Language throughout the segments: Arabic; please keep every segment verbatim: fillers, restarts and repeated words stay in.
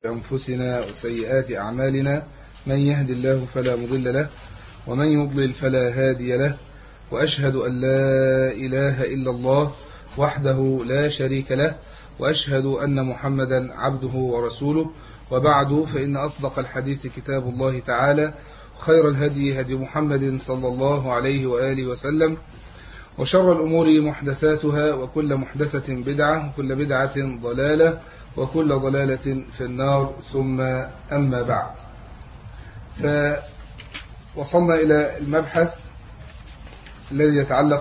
أنفسنا وسيئات أعمالنا من يهد الله فلا مضل له ومن يضلل فلا هادي له وأشهد أن لا إله إلا الله وحده لا شريك له وأشهد أن محمدا عبده ورسوله وبعد فإن أصدق الحديث كتاب الله تعالى خير الهدي هدي محمد صلى الله عليه وآله وسلم وشر الأمور محدثاتها وكل محدثة بدعة وكل بدعة ضلالة وكل ضلالة في النار ثم أما بعد. فوصلنا إلى المبحث الذي يتعلق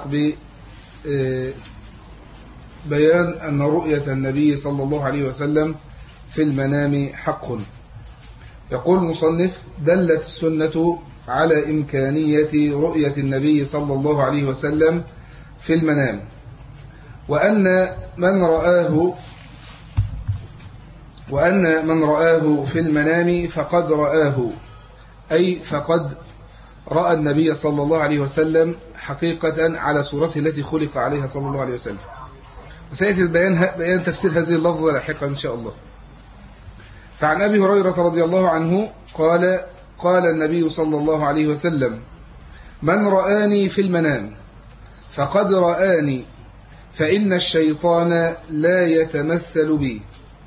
ببيان أن رؤية النبي صلى الله عليه وسلم في المنام حق. يقول المصنف: دلت السنة على إمكانية رؤية النبي صلى الله عليه وسلم في المنام، وأن من رآه وأن من رآه في المنام فقد رآه، أي فقد رأى النبي صلى الله عليه وسلم حقيقة على صورته التي خلق عليها صلى الله عليه وسلم. وسيأتي البيان بيان تفسير هذه اللفظة لاحقا إن شاء الله. فعن أبي هريرة رضي الله عنه قال: قال النبي صلى الله عليه وسلم: من رآني في المنام فقد رآني، فإن الشيطان لا يتمثل بي.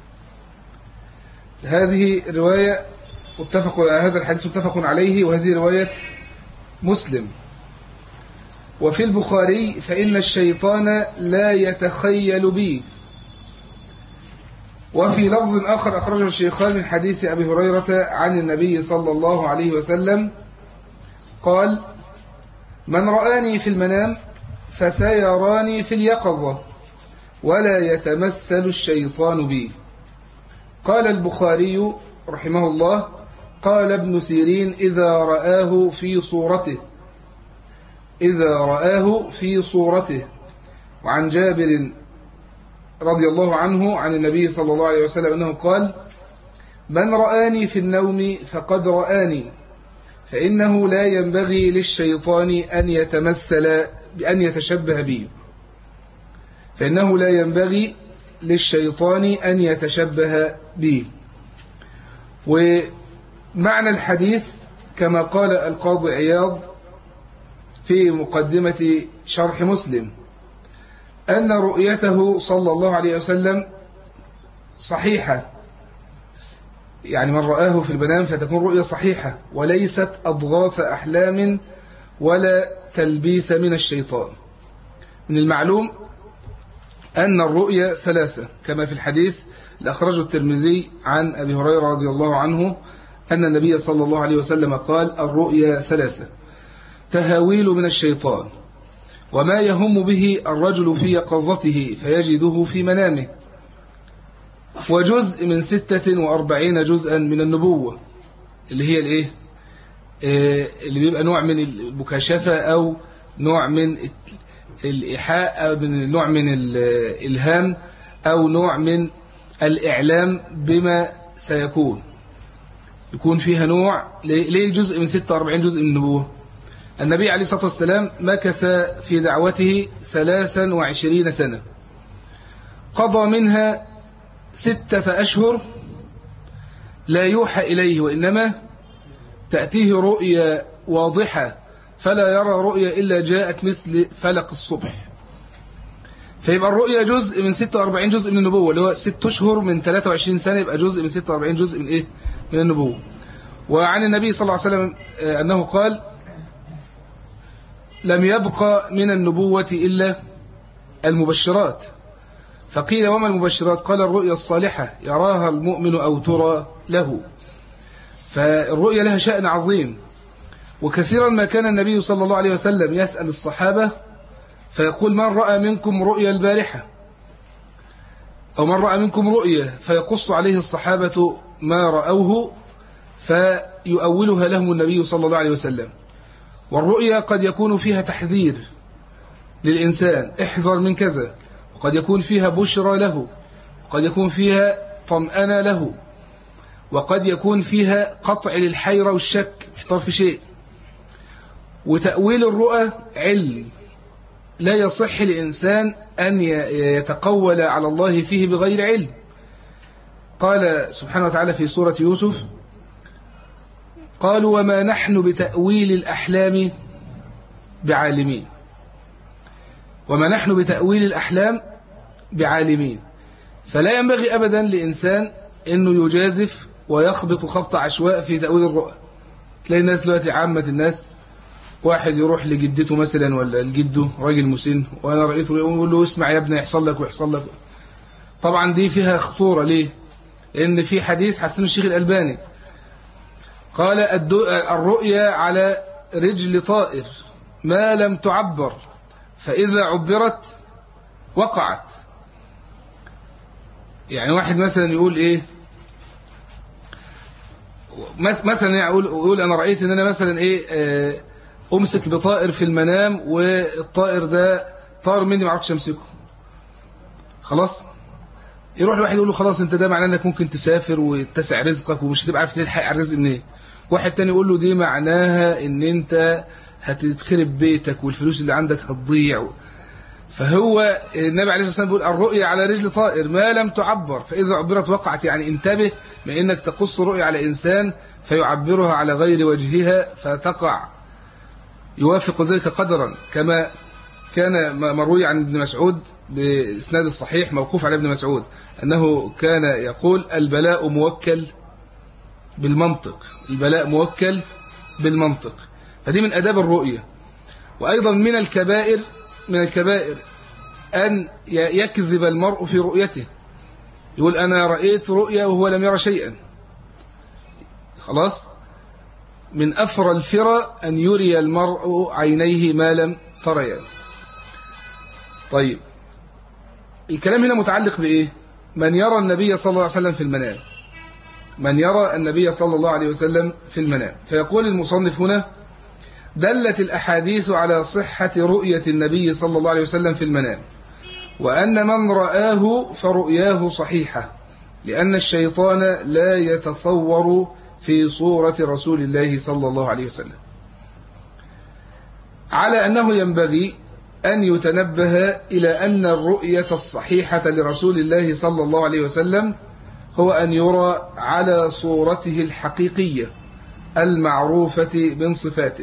هذه رواية متفق هذا الحديث متفق عليه، وهذه رواية مسلم. وفي البخاري: فإن الشيطان لا يتخيل بي. وفي لفظ آخر أخرجه الشيخان من حديث أبي هريرة عن النبي صلى الله عليه وسلم قال: من رآني في المنام فسيراني في اليقظة ولا يتمثل الشيطان بي. قال البخاري رحمه الله: قال ابن سيرين: إذا رآه في صورته إذا رآه في صورته. وعن جابر رضي الله عنه عن النبي صلى الله عليه وسلم أنه قال: من رآني في النوم فقد رآني، فإنه لا ينبغي للشيطان أن يتمثل بأن يتشبه بي فإنه لا ينبغي للشيطان أن يتشبه بي. ومعنى الحديث كما قال القاضي عياض في مقدمة شرح مسلم أن رؤيته صلى الله عليه وسلم صحيحة، يعني من رآه في المنام فتكون رؤية صحيحة وليست أضغاث أحلام ولا تلبيس من الشيطان. من المعلوم أن الرؤية ثلاثة كما في الحديث الأخرجه الترمذي عن أبي هريرة رضي الله عنه أن النبي صلى الله عليه وسلم قال: الرؤيا ثلاثة: تهاويل من الشيطان، وما يهم به الرجل في يقظته فيجده في منامه، وجزء من ستة وأربعين جزءا من النبوة، اللي هي الإيه؟ اللي بيبقى نوع من المكاشفة أو نوع من الإيحاء أو نوع من الإلهام أو نوع من الإعلام بما سيكون، يكون فيها نوع. ليه جزء من ستة وأربعين جزء من النبوة؟ النبي عليه الصلاة والسلام مكث في دعوته ثلاثا وعشرين سنة، قضى منها ستة أشهر لا يوحى إليه، وإنما تأتيه رؤيا واضحة فلا يرى رؤيا إلا جاءت مثل فلق الصبح. فيبقى الرؤيا جزء من ستة وأربعين جزء من النبوة، اللي هو ست أشهر من ثلاثة وعشرين سنة، يبقى جزء من ستة وأربعين جزء من إيه؟ من النبوة. وعن النبي صلى الله عليه وسلم أنه قال: لم يبقى من النبوة إلا المبشرات. فقيل: وما المبشرات؟ قال: الرؤيا الصالحة يراها المؤمن أو ترى له. فالرؤيا لها شأن عظيم، وكثيرا ما كان النبي صلى الله عليه وسلم يسأل الصحابة فيقول: من رأى منكم رؤيا البارحة، أو من رأى منكم رؤيا، فيقص عليه الصحابة ما رأوه فيؤولها لهم النبي صلى الله عليه وسلم. والرؤيا قد يكون فيها تحذير للإنسان: احذر من كذا، وقد يكون فيها بشرى له، وقد يكون فيها طمأنة له، وقد يكون فيها قطع للحيرة والشك، محتار في شيء. وتأويل الرؤى علم، لا يصح لإنسان أن يتقول على الله فيه بغير علم. قال سبحانه وتعالى في سورة يوسف: قالوا وما نحن بتأويل الأحلام بعالمين. وما نحن بتأويل الأحلام بعالمين. فلا ينبغي أبدا لإنسان أنه يجازف ويخبط خبط عشواء في تأويل الرؤى. تلاقي الناس دلوقتي، عامة الناس، واحد يروح لجدته مثلا ولا لجده راجل مسن، وأنا رأيته يقول له: اسمع يا ابني، يحصل لك ويحصل لك. طبعا دي فيها خطورة. ليه؟ لأن في حديث حسن الشيخ الألباني قال: الرؤيا على رجل طائر ما لم تعبر، فإذا عبرت وقعت. يعني واحد مثلا يقول إيه، مثلا يقول, يقول أنا رأيت إن أنا مثلا إيه أمسك بطائر في المنام، والطائر ده طار مني ما عرفتش أمسكه. خلاص يروح الواحد يقول له: خلاص أنت ده معناه أنك ممكن تسافر وتسع رزقك ومش هتبقى عارف تلحق على الرزق منين. واحد تاني يقول له: دي معناها إن أنت هتتخرب بيتك والفلوس اللي عندك هتضيع. فهو النبي عليه الصلاة والسلام بيقول: الرؤيا على رجل طائر ما لم تعبر، فإذا عبرت وقعت. يعني انتبه من إنك تقص رؤيا على إنسان فيعبرها على غير وجهها فتقع، يوافق ذلك قدرا، كما كان مروي عن ابن مسعود بإسناد الصحيح موقوف على ابن مسعود أنه كان يقول: البلاء موكل بالمنطق. البلاء موكل بالمنطق. فدي من أداب الرؤية. وأيضا من الكبائر من الكبائر أن يكذب المرء في رؤيته، يقول: أنا رأيت رؤيا وهو لم يرى شيئا. خلاص، من أفرى الفرى أن يري المرء عينيه ما لم تريا. طيب، الكلام هنا متعلق بإيه؟ من يرى النبي صلى الله عليه وسلم في المنام. من يرى النبي صلى الله عليه وسلم في المنام. فيقول المصنف هنا: دلت الأحاديث على صحة رؤية النبي صلى الله عليه وسلم في المنام، وأن من رآه فرؤياه صحيحة، لأن الشيطان لا يتصور في صورة رسول الله صلى الله عليه وسلم. على أنه ينبغي أن يتنبه إلى أن الرؤية الصحيحة لرسول الله صلى الله عليه وسلم هو أن يرى على صورته الحقيقية المعروفة من صفاته،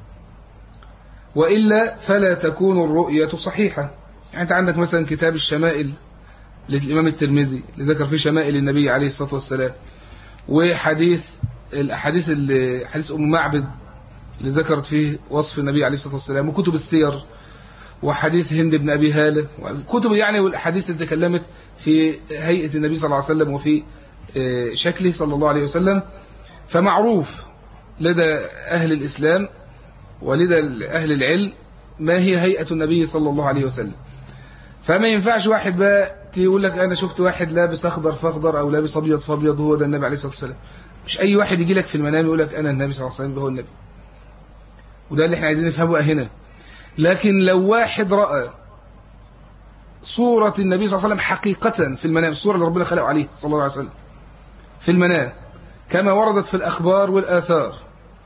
وإلا فلا تكون الرؤية صحيحة. يعني أنت عندك مثلا كتاب الشمائل للإمام الترمذي اللي ذكر فيه شمائل النبي عليه الصلاة والسلام، وحديث الأحاديث اللي حديث أم معبد اللي ذكرت فيه وصف النبي عليه الصلاة والسلام، وكتب السير، وحديث هند بن أبي هالة، وكتب يعني والأحاديث اللي تكلمت في هيئة النبي صلى الله عليه وسلم وفي شكله صلى الله عليه وسلم. فمعروف لدى أهل الإسلام ولدى أهل العلم ما هي هيئة النبي صلى الله عليه وسلم. فما ينفعش واحد بقى يقول لك أنا شفت واحد لابس أخضر فأخضر أو لابس أبيض فأبيض هو ده النبي عليه الصلاة والسلام. مش أي واحد يجي لك في المنام يقول لك أنا النبي صلى الله عليه وسلم هو النبي. وده اللي احنا عايزين نفهمه هنا. لكن لو واحد رأى صورة النبي صلى الله عليه وسلم حقيقة في المنام، الصورة اللي ربنا خلقه عليه صلى الله عليه وسلم في المنام كما وردت في الأخبار والآثار،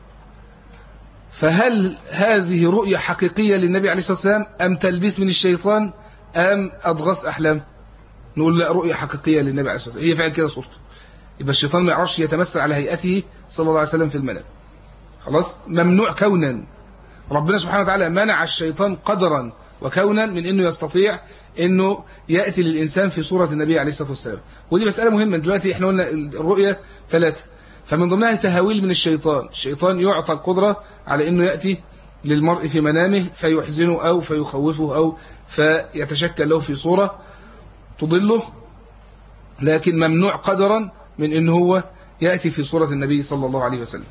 فهل هذه رؤية حقيقية للنبي عليه الصلاة والسلام أم تلبيس من الشيطان أم أضغاث أحلام؟ نقول لا، رؤية حقيقية للنبي عليه الصلاة والسلام، هي فعلا كده صورته. يبقى الشيطان ما يعرفش يتمثل على هيئته صلى الله عليه وسلم في المنام. خلاص، ممنوع كونا. ربنا سبحانه وتعالى منع الشيطان قدرا وكونا من انه يستطيع انه ياتي للانسان في صوره النبي عليه الصلاه والسلام. ودي مساله مهمه. دلوقتي احنا قلنا الرؤيه ثلاثه، فمن ضمنها تهاويل من الشيطان. الشيطان يعطى القدره على انه ياتي للمرء في منامه فيحزنه او فيخوفه او فيتشكل له في صوره تضله، لكن ممنوع قدرا من انه هو ياتي في صوره النبي صلى الله عليه وسلم.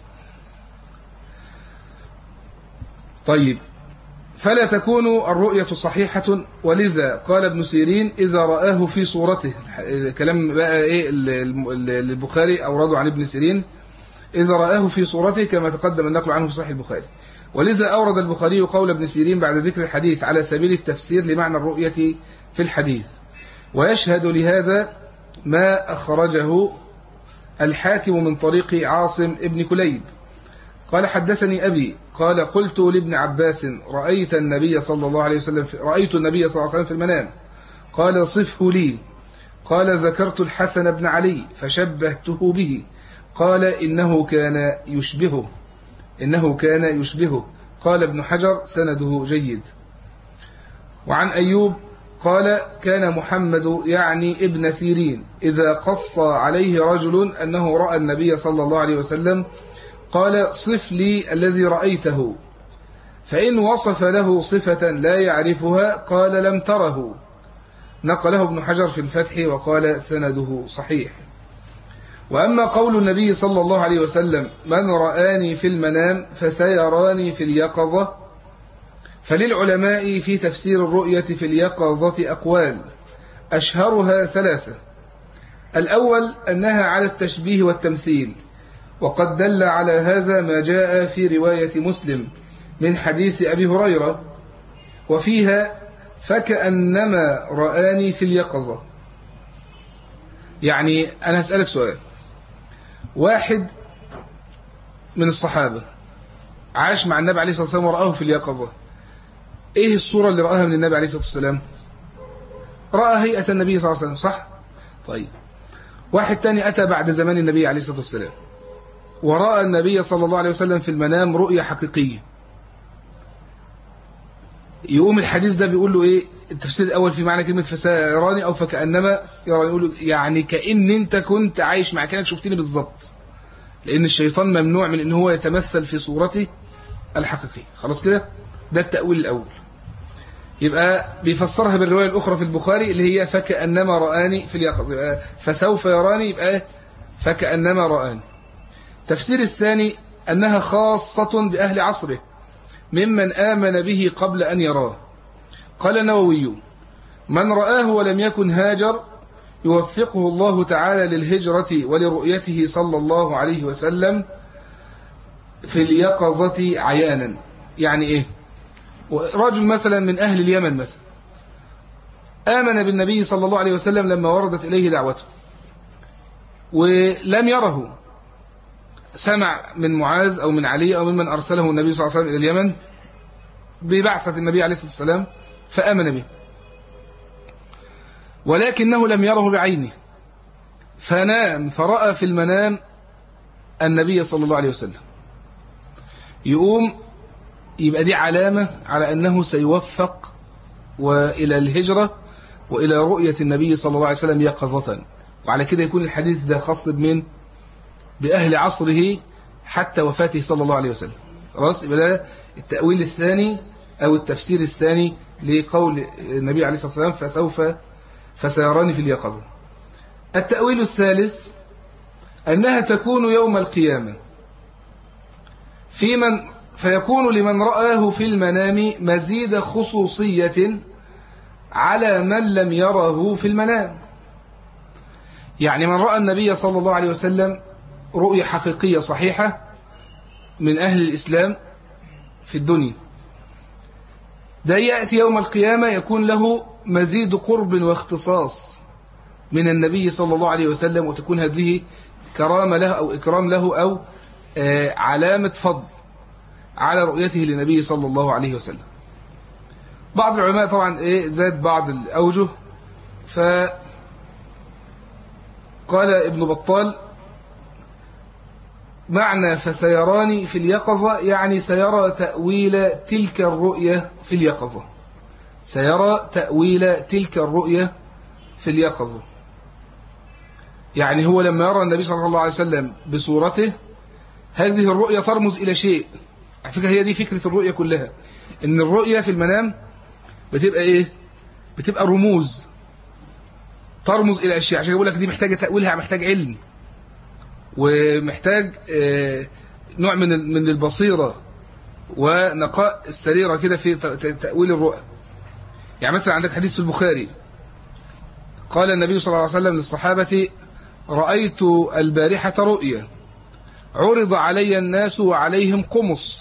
طيب، فلا تكون الرؤية صحيحة، ولذا قال ابن سيرين إذا رآه في صورته. كلام بقى إيه البخاري أورده عن ابن سيرين: إذا رآه في صورته، كما تقدم النقل عنه في صحيح البخاري. ولذا أورد البخاري قول ابن سيرين بعد ذكر الحديث على سبيل التفسير لمعنى الرؤية في الحديث. ويشهد لهذا ما أخرجه الحاكم من طريق عاصم ابن كليب قال: حدثني أبي قال: قلت لابن عباس: رأيت النبي صلى الله عليه وسلم في رأيت النبي صلى الله عليه وسلم في المنام. قال: صفه لي. قال ذكرت الحسن بن علي فشبهته به، قال إنه كان يشبهه إنه كان يشبهه قال ابن حجر سنده جيد. وعن أيوب قال كان محمد يعني ابن سيرين إذا قص عليه رجل أنه رأى النبي صلى الله عليه وسلم قال صف لي الذي رأيته، فإن وصف له صفة لا يعرفها قال لم تره. نقله ابن حجر في الفتح وقال سنده صحيح. وأما قول النبي صلى الله عليه وسلم من رآني في المنام فسيراني في اليقظة، فللعلماء في تفسير الرؤية في اليقظة أقوال أشهرها ثلاثة. الأول أنها على التشبيه والتمثيل، وقد دل على هذا ما جاء في رواية مسلم من حديث أبي هريرة وفيها فكأنما رآني في اليقظة. يعني أنا هسألك سؤال، واحد من الصحابة عاش مع النبي عليه الصلاة والسلام ورآه في اليقظة، إيه الصورة اللي رآها من النبي عليه الصلاة والسلام؟ رأى هيئة النبي صلى الله عليه وسلم، صح؟ طيب واحد تاني أتى بعد زمان النبي عليه الصلاة والسلام ورأى النبي صلى الله عليه وسلم في المنام رؤية حقيقية، يقوم الحديث ده بيقول له إيه؟ التفسير الأول في معنى كلمة فسيراني أو فكأنما يراني، يقول له يعني كأن أنت كنت عايش مع كأنك شفتني بالظبط، لأن الشيطان ممنوع من أن هو يتمثل في صورته الحقيقية. خلاص كده؟ ده التأويل الأول. يبقى بيفسرها بالرواية الأخرى في البخاري اللي هي فكأنما رآني في اليقظة، يبقى فسوف يراني يبقى فكأنما رآني. تفسير الثاني أنها خاصة بأهل عصره ممن آمن به قبل أن يراه. قال النووي من رآه ولم يكن هاجر يوفقه الله تعالى للهجرة ولرؤيته صلى الله عليه وسلم في اليقظة عيانا. يعني إيه؟ رجل مثلا من أهل اليمن مثلا آمن بالنبي صلى الله عليه وسلم لما وردت إليه دعوته ولم يره، سمع من معاذ أو من علي أو ممن أرسله النبي صلى الله عليه وسلم إلى اليمن ببعثة النبي عليه الصلاة والسلام فآمن به، ولكنه لم يره بعينه، فنام فرأى في المنام النبي صلى الله عليه وسلم، يقوم يبقى دي علامة على أنه سيوفق وإلى الهجرة وإلى رؤية النبي صلى الله عليه وسلم يقظة. وعلى كده يكون الحديث ده خاص بمن؟ بأهل عصره حتى وفاته صلى الله عليه وسلم. خلاص، يبقى ده التأويل الثاني أو التفسير الثاني لقول النبي عليه الصلاة والسلام فسوف فسيراني في اليقظة. التأويل الثالث أنها تكون يوم القيامة في من فيكون لمن رآه في المنام مزيد خصوصية على من لم يره في المنام. يعني من رأى النبي صلى الله عليه وسلم رؤية حقيقية صحيحة من أهل الإسلام في الدنيا، ده يأتي يوم القيامة يكون له مزيد قرب واختصاص من النبي صلى الله عليه وسلم، وتكون هذه كرامة له أو إكرام له أو علامة فضل على رؤيته للنبي صلى الله عليه وسلم. بعض العلماء طبعا إيه زاد بعض الأوجه، فقال ابن بطال معنى فسيراني في اليقظة يعني سيرى تأويل تلك الرؤية في اليقظة، سيرى تأويل تلك الرؤية في اليقظة. يعني هو لما يرى النبي صلى الله عليه وسلم بصورته هذه الرؤية ترمز إلى شيء. على فكرة هي دي فكرة الرؤية كلها، إن الرؤية في المنام بتبقى إيه؟ بتبقى رموز ترمز إلى أشياء. عشان يقول لك دي محتاجة تأويلها، محتاج علم ومحتاج نوع من من البصيرة ونقاء السريرة كده في تأويل الرؤى. يعني مثلا عندك حديث في البخاري قال النبي صلى الله عليه وسلم للصحابة رأيت البارحة رؤيا عرض علي الناس وعليهم قمص،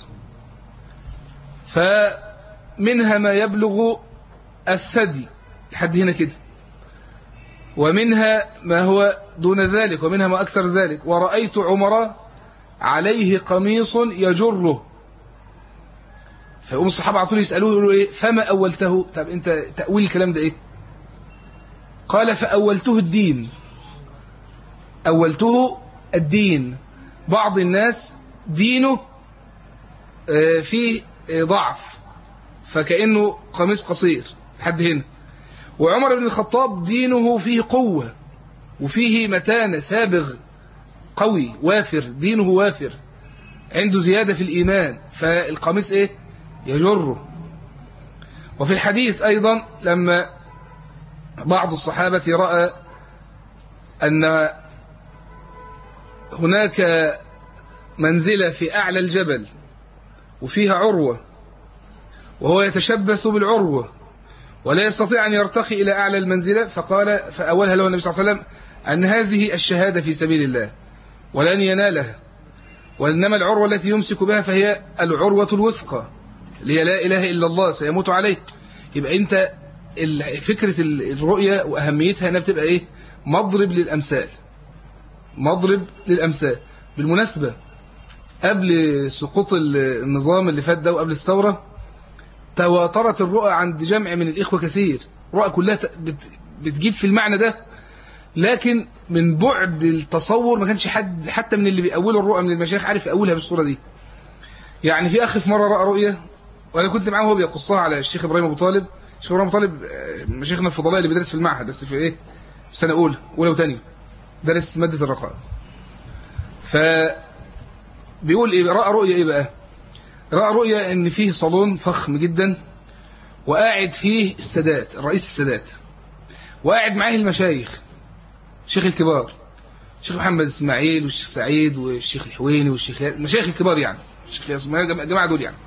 فمنها ما يبلغ الثدي لحد هنا كده، ومنها ما هو دون ذلك، ومنها ما أكثر ذلك، ورأيت عمر عليه قميص يجره. فيقوم الصحابة على طول يسألوه يقولوا إيه فما أولته؟ طب أنت تأويل الكلام ده إيه؟ قال فأولته الدين، أولته الدين. بعض الناس دينه فيه ضعف فكأنه قميص قصير لحد هنا، وعمر بن الخطاب دينه فيه قوة وفيه متانة، سابغ قوي وافر، دينه وافر، عنده زيادة في الإيمان، فالقميص إيه؟ يجره. وفي الحديث أيضا لما بعض الصحابة رأى أن هناك منزلة في أعلى الجبل وفيها عروة، وهو يتشبث بالعروة ولا يستطيع أن يرتقي إلى أعلى المنزلة، فقال فأولها له النبي صلى الله عليه وسلم أن هذه الشهادة في سبيل الله ولن ينالها، وإنما العروة التي يمسك بها فهي العروة الوثقى اللي هي لا إله إلا الله سيموت عليه. يبقى أنت فكرة الرؤية وأهميتها أنها بتبقى إيه؟ مضرب للأمثال، مضرب للأمثال. بالمناسبة قبل سقوط النظام اللي فات ده وقبل الثورة تواترت الرؤى عند جمع من الإخوة كثير، رؤى كلها بتجيب في المعنى ده، لكن من بعد التصور ما كانش حد حتى من اللي بيقولوا الرؤى من المشايخ عارف يقولها بالصورة دي. يعني في أخ في مرة رأى رؤية وأنا كنت معاه وهو بيقصها على الشيخ إبراهيم أبو طالب. الشيخ إبراهيم أبو طالب مشايخنا الفضلاء اللي بيدرس في المعهد بس في إيه؟ في سنة أولى أولى وثانية، درس مادة الرقائق. فبيقول إيه؟ رأى رؤية إيه بقى؟ رأى رؤية إن فيه صالون فخم جدا وقاعد فيه السادات، الرئيس السادات، وقاعد معاه المشايخ، الشيخ الكبار، الشيخ محمد إسماعيل والشيخ سعيد والشيخ الحويني والشيخ المشايخ الكبار، يعني الشيخ اسماعيل الجماعة دول يعني.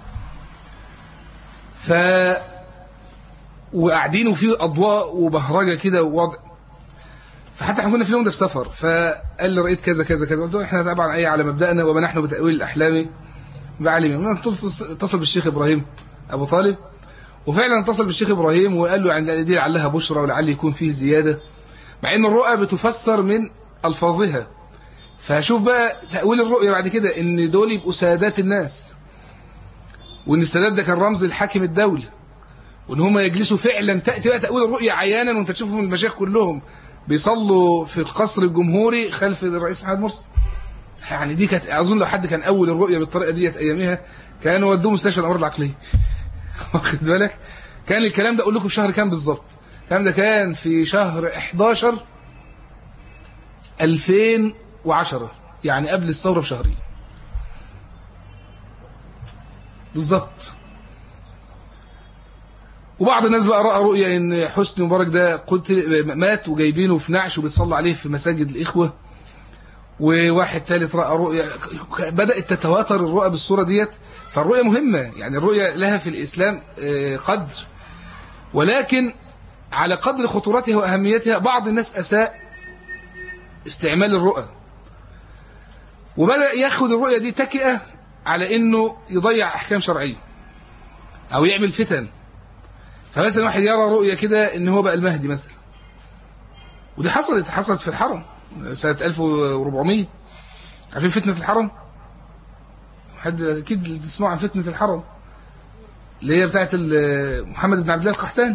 ف وقاعدين وفيه أضواء وبهرجة كده ووضع. فحتى احنا كنا في اليوم ده في سفر، فقال لي رأيت كذا كذا كذا، قلت له احنا طبعا ايه على مبدأنا وما نحن بتأويل الأحلام بعلمه. اتصل بالشيخ إبراهيم أبو طالب، وفعلا اتصل بالشيخ إبراهيم وقال له عند دي لعلها بشرى ولعل يكون فيه زيادة، مع ان الرؤى بتفسر من ألفاظها. فشوف بقى تأويل الرؤية بعد كده ان دول يبقوا سادات الناس، وان السادات ده كان رمز الحاكم الدولي، وان هم يجلسوا فعلا. تأتي بقى تأويل الرؤية عيانا وانت تشوفهم المشايخ كلهم بيصلوا في القصر الجمهوري خلف الرئيس محمد مرسي. يعني دي كانت اظن لو حد كان اول الرؤية بالطريقة ديت ايامها كانوا ودوه مستشفى الامراض العقلية. واخد بالك؟ كان الكلام ده اقول لكم في شهر كام بالظبط؟ الكلام ده كان في شهر احداشر ألفين وعشرة، يعني قبل الثورة بشهرين بالظبط. وبعض الناس بقى رأى رؤية ان حسني مبارك ده قتل مات وجايبينه في نعش وبيتصلى عليه في مساجد الإخوة. وواحد ثالث رأى رؤية، بدأت تتواتر الرؤى بالصورة ديت. فالرؤية مهمة، يعني الرؤية لها في الإسلام قدر، ولكن على قدر خطورتها وأهميتها بعض الناس أساء استعمال الرؤى، وبدأ ياخد الرؤية دي تكئة على إنه يضيع أحكام شرعية أو يعمل فتن. فمثلا واحد يرى رؤية كده إن هو بقى المهدي مثلا، ودي حصلت حصلت في الحرم سنة ألف وأربعمية. عارفين فتنة الحرم؟ حد أكيد تسمعوا عن فتنة الحرم اللي هي بتاعت محمد بن عبد الله القحطاني.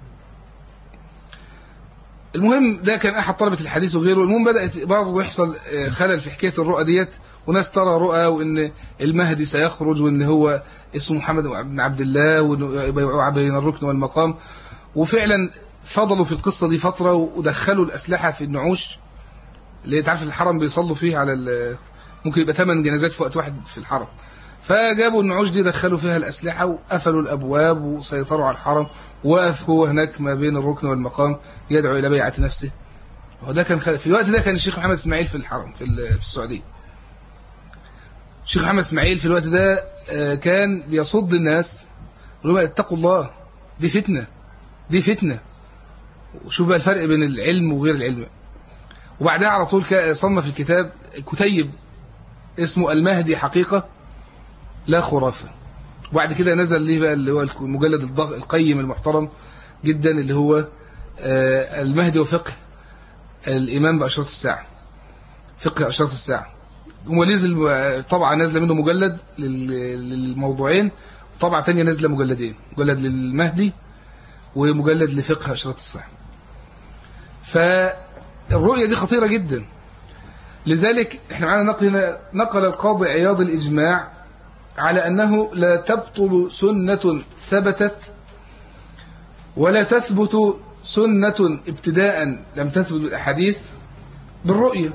المهم ده كان أحد طلبة الحديث وغيره. المهم بدأت برضه يحصل خلل في حكاية الرؤى ديت، وناس ترى رؤى وإن المهدي سيخرج وإن هو اسمه محمد بن عبد الله ويبيعوا بين الركن والمقام. وفعلا فضلوا في القصة دي فترة ودخلوا الأسلحة في النعوش اللي تعرف الحرم بيصلوا فيه على ممكن يبقى ثمان جنازات في وقت واحد في الحرم. فجابوا النعوش دي دخلوا فيها الأسلحة وقفلوا الأبواب وسيطروا على الحرم، وقف هو هناك ما بين الركن والمقام يدعو إلى بيعة نفسه. وده كان في الوقت ده كان الشيخ محمد إسماعيل في الحرم في في السعودية. الشيخ محمد إسماعيل في الوقت ده كان بيصد الناس يقول لهم اتقوا الله، دي فتنة دي فتنة. وشوف بقى الفرق بين العلم وغير العلم. وبعدها على طول صنف الكتاب كتيب اسمه المهدي حقيقة لا خرافة. وبعد كده نزل ليه بقى اللي هو المجلد الضغ القيم المحترم جدا اللي هو المهدي وفقه الإمام بأشراط الساعة، فقه أشراط الساعة. ونزل طبعا نازله منه مجلد للموضوعين، وطبعا ثانيه نازله مجلدين، مجلد للمهدي ومجلد لفقه أشراط الساعة. فالرؤية دي خطيرة جدا. لذلك احنا معانا نقل نقل القاضي عياض الإجماع على أنه لا تبطل سنة ثبتت ولا تثبت سنة ابتداء لم تثبت بالأحاديث بالرؤية.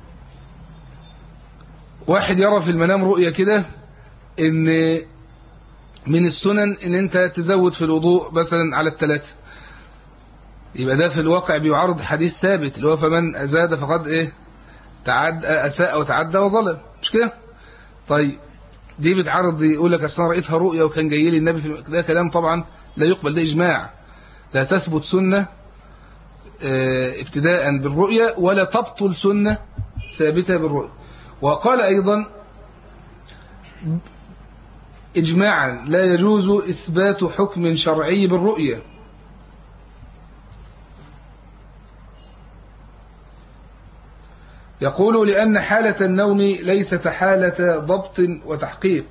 واحد يرى في المنام رؤية كده ان من السنن ان انت تزود في الوضوء مثلا على الثلاثة، يبقى ده في الواقع بيعارض حديث ثابت اللي هو فمن أزاد فقد ايه تعد أساء وتعدى وظلم، مش كده؟ طيب دي بتعرض يقول لك اصل انا رأيتها رؤية وكان جاي لي النبي في ده كلام طبعا لا يقبل، ده إجماع. لا تثبت سنة ابتداء بالرؤية ولا تبطل سنة ثابتة بالرؤية. وقال أيضا إجماعا لا يجوز إثبات حكم شرعي بالرؤية. يقول لأن حالة النوم ليست حالة ضبط وتحقيق،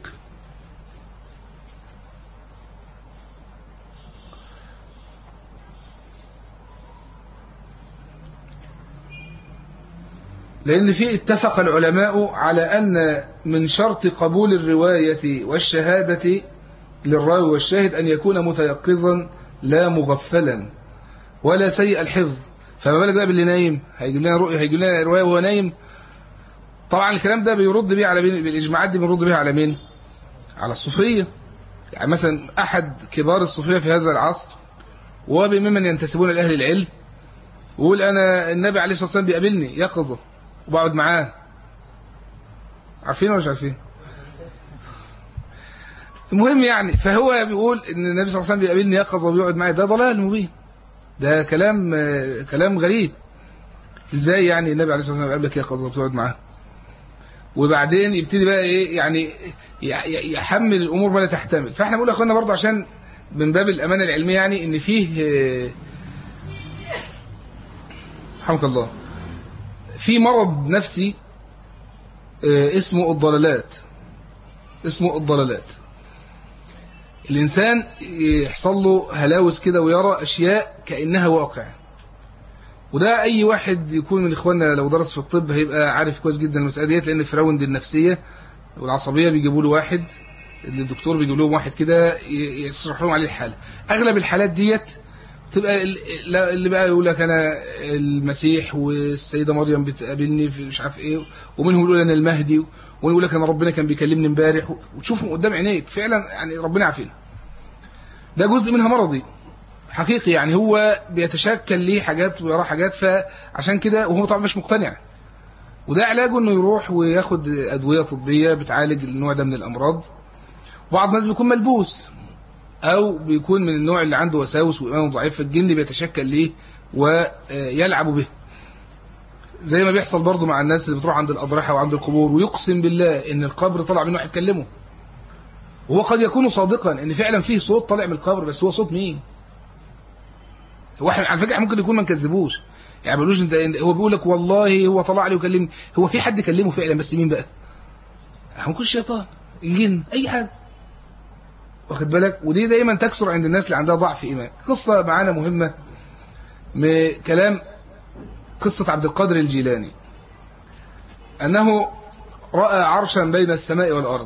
لأن فيه اتفق العلماء على أن من شرط قبول الرواية والشهادة للراوي والشاهد أن يكون متيقظا لا مغفلا ولا سيء الحفظ. فما بالك بقى باللي نايم هيجيب لنا رؤية هيجيب لنا رواية وهو نايم؟ طبعا الكلام ده بيرد بيه على مين؟ بالإجماعات دي بنرد بيه على مين؟ على الصوفية. يعني مثلا أحد كبار الصوفية في هذا العصر وممن ينتسبون لأهل العلم ويقول أنا النبي عليه الصلاة والسلام بيقابلني يقظة وبقعد معاه. عارفين ولا مش عارفين؟ المهم يعني فهو بيقول ان النبي صلى الله عليه وسلم بيقابلني يقظة وبيقعد معايا، ده ضلال مبين، ده كلام كلام غريب. ازاي يعني النبي عليه الصلاة والسلام يقابلك يقظة وبتقعد معاه؟ وبعدين يبتدي بقى ايه يعني يحمل الامور ما لا تحتمل. فاحنا بنقول يا اخوانا برضه عشان من باب الامانه العلميه يعني ان فيه رحمك الله في مرض نفسي اسمه الضلالات، اسمه الضلالات. الإنسان يحصل له هلاوس كده ويرى أشياء كأنها واقع، وده أي واحد يكون من إخواننا لو درس في الطب هيبقى عارف كويس جدا المسألة ديت، لأن في راوند النفسية والعصبية بيجيبوا له واحد، الدكتور بيجيب لهم واحد كده يشرح لهم عليه الحالة. أغلب الحالات ديت تبقى اللي بقى يقول لك انا المسيح والسيده مريم بتقابلني في مش عارف ايه، ومنهم يقول انا المهدي، ويقول لك انا ربنا كان بيكلمني امبارح، وتشوفهم قدام عينيك فعلا يعني ربنا عافينا. ده جزء منها مرضي حقيقي، يعني هو بيتشكل ليه حاجات ويرى حاجات، فعشان كده وهو طبعا مش مقتنع. وده علاجه انه يروح وياخد ادويه طبيه بتعالج النوع ده من الامراض. بعض الناس بيكون ملبوس أو بيكون من النوع اللي عنده وساوس وإيمانه ضعيف، فالجن بيتشكل ليه ويلعب به، زي ما بيحصل برضو مع الناس اللي بتروح عند الأضرحة وعند القبور ويقسم بالله إن القبر طلع منه واحد كلمه، وهو قد يكون صادقا إن فعلا فيه صوت طالع من القبر، بس هو صوت مين؟ هو على فكرة ممكن يكون ما نكذبوش، يعني ما بيقولوش انت، هو بيقول لك والله هو طلع لي وكلمني، هو في حد كلمه فعلا، بس مين بقى؟ ممكن الشيطان، الجن، أي حد، واخد بالك؟ ودي دايما تكثر عند الناس اللي عندها ضعف إيمان. قصة معانا مهمة من كلام قصة عبد القادر الجيلاني، أنه رأى عرشا بين السماء والأرض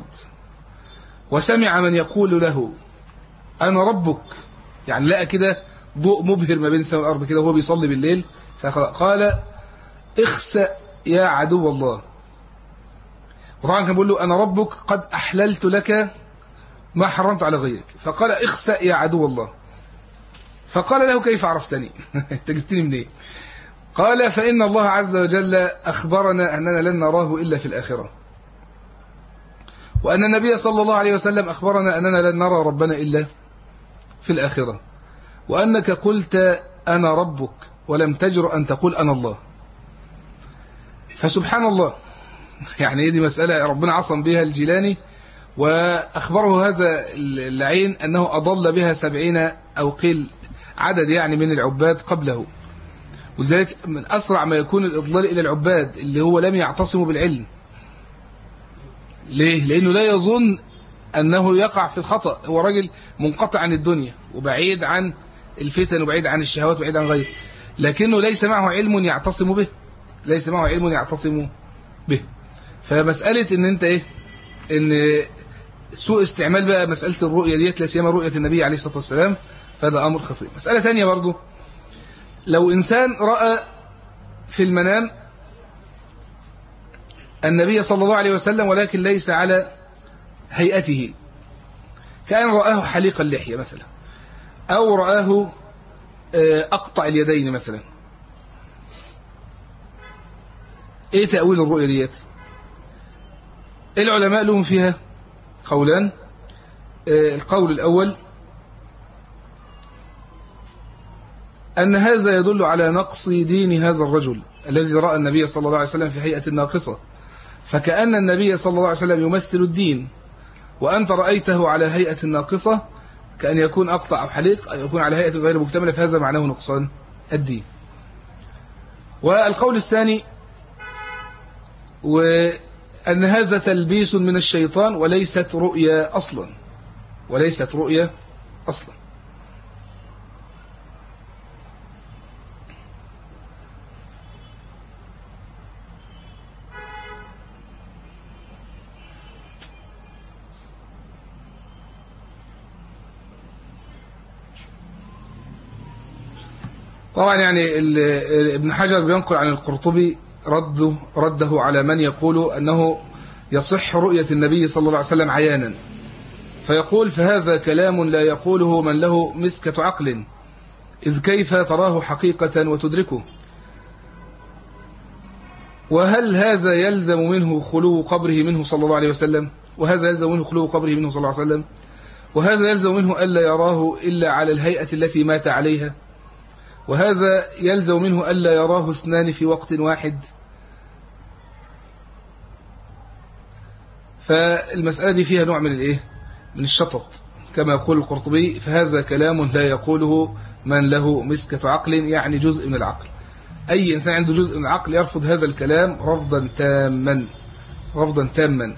وسمع من يقول له أنا ربك، يعني لقى كده ضوء مبهر ما بين السماء والأرض كده وهو بيصلي بالليل، فقال اخسأ يا عدو الله. وطبعا كان بيقول له أنا ربك قد أحللت لك ما حرمت على غيرك، فقال اخسأ يا عدو الله. فقال له كيف عرفتني؟ انت جبتني منين؟ قال فإن الله عز وجل أخبرنا أننا لن نراه إلا في الآخرة، وأن النبي صلى الله عليه وسلم أخبرنا أننا لن نرى ربنا إلا في الآخرة، وأنك قلت أنا ربك ولم تجرؤ أن تقول أنا الله. فسبحان الله، يعني دي مسألة ربنا عصم بها الجيلاني، وأخبره هذا اللعين أنه أضل بها سبعين أو قيل عدد يعني من العباد قبله. ولذلك من أسرع ما يكون الإضلال إلى العباد اللي هو لم يعتصموا بالعلم. ليه؟ لأنه لا يظن أنه يقع في الخطأ، هو راجل منقطع عن الدنيا وبعيد عن الفتن وبعيد عن الشهوات وبعيد عن غيره، لكنه ليس معه علم يعتصم به، ليس معه علم يعتصم به. فمسألة ان انت ايه، ان سوء استعمال بقى مسألة الرؤية ديت، لا سيما رؤية النبي عليه الصلاة والسلام، هذا أمر خطير. مسألة ثانية برضو، لو إنسان رأى في المنام النبي صلى الله عليه وسلم ولكن ليس على هيئته، كأن رآه حليق اللحية مثلا، أو رآه أقطع اليدين مثلا، إيه تأويل الرؤية ديت؟ العلماء لهم فيها قولان. القول الأول أن هذا يدل على نقص دين هذا الرجل الذي رأى النبي صلى الله عليه وسلم في هيئة ناقصة، فكأن النبي صلى الله عليه وسلم يمثل الدين، وأنت رأيته على هيئة ناقصة كأن يكون أقطع أو حليق، أو يكون على هيئة غير مكتملة، فهذا معناه نقصان الدين. والقول الثاني وأن هذا تلبيس من الشيطان وليست رؤيا أصلا، وليست رؤيا أصلا. طبعا يعني ابن حجر بينقل عن القرطبي رده, رده على من يقول أنه يصح رؤية النبي صلى الله عليه وسلم عيانا، فيقول فهذا كلام لا يقوله من له مسكة عقل، إذ كيف تراه حقيقة وتدركه؟ وهل هذا يلزم منه خلو قبره منه صلى الله عليه وسلم؟ وهذا يلزم منه خلو قبره منه صلى الله عليه وسلم؟ وهذا يلزم منه ألا يراه إلا على الهيئة التي مات عليها؟ وهذا يلزم منه ألا يراه اثنان في وقت واحد؟ فالمسألة دي فيها نوع من الإيه؟ من الشطط كما يقول القرطبي، فهذا كلام لا يقوله من له مسكة عقل، يعني جزء من العقل. أي إنسان عنده جزء من العقل يرفض هذا الكلام رفضا تاما، رفضا تاما.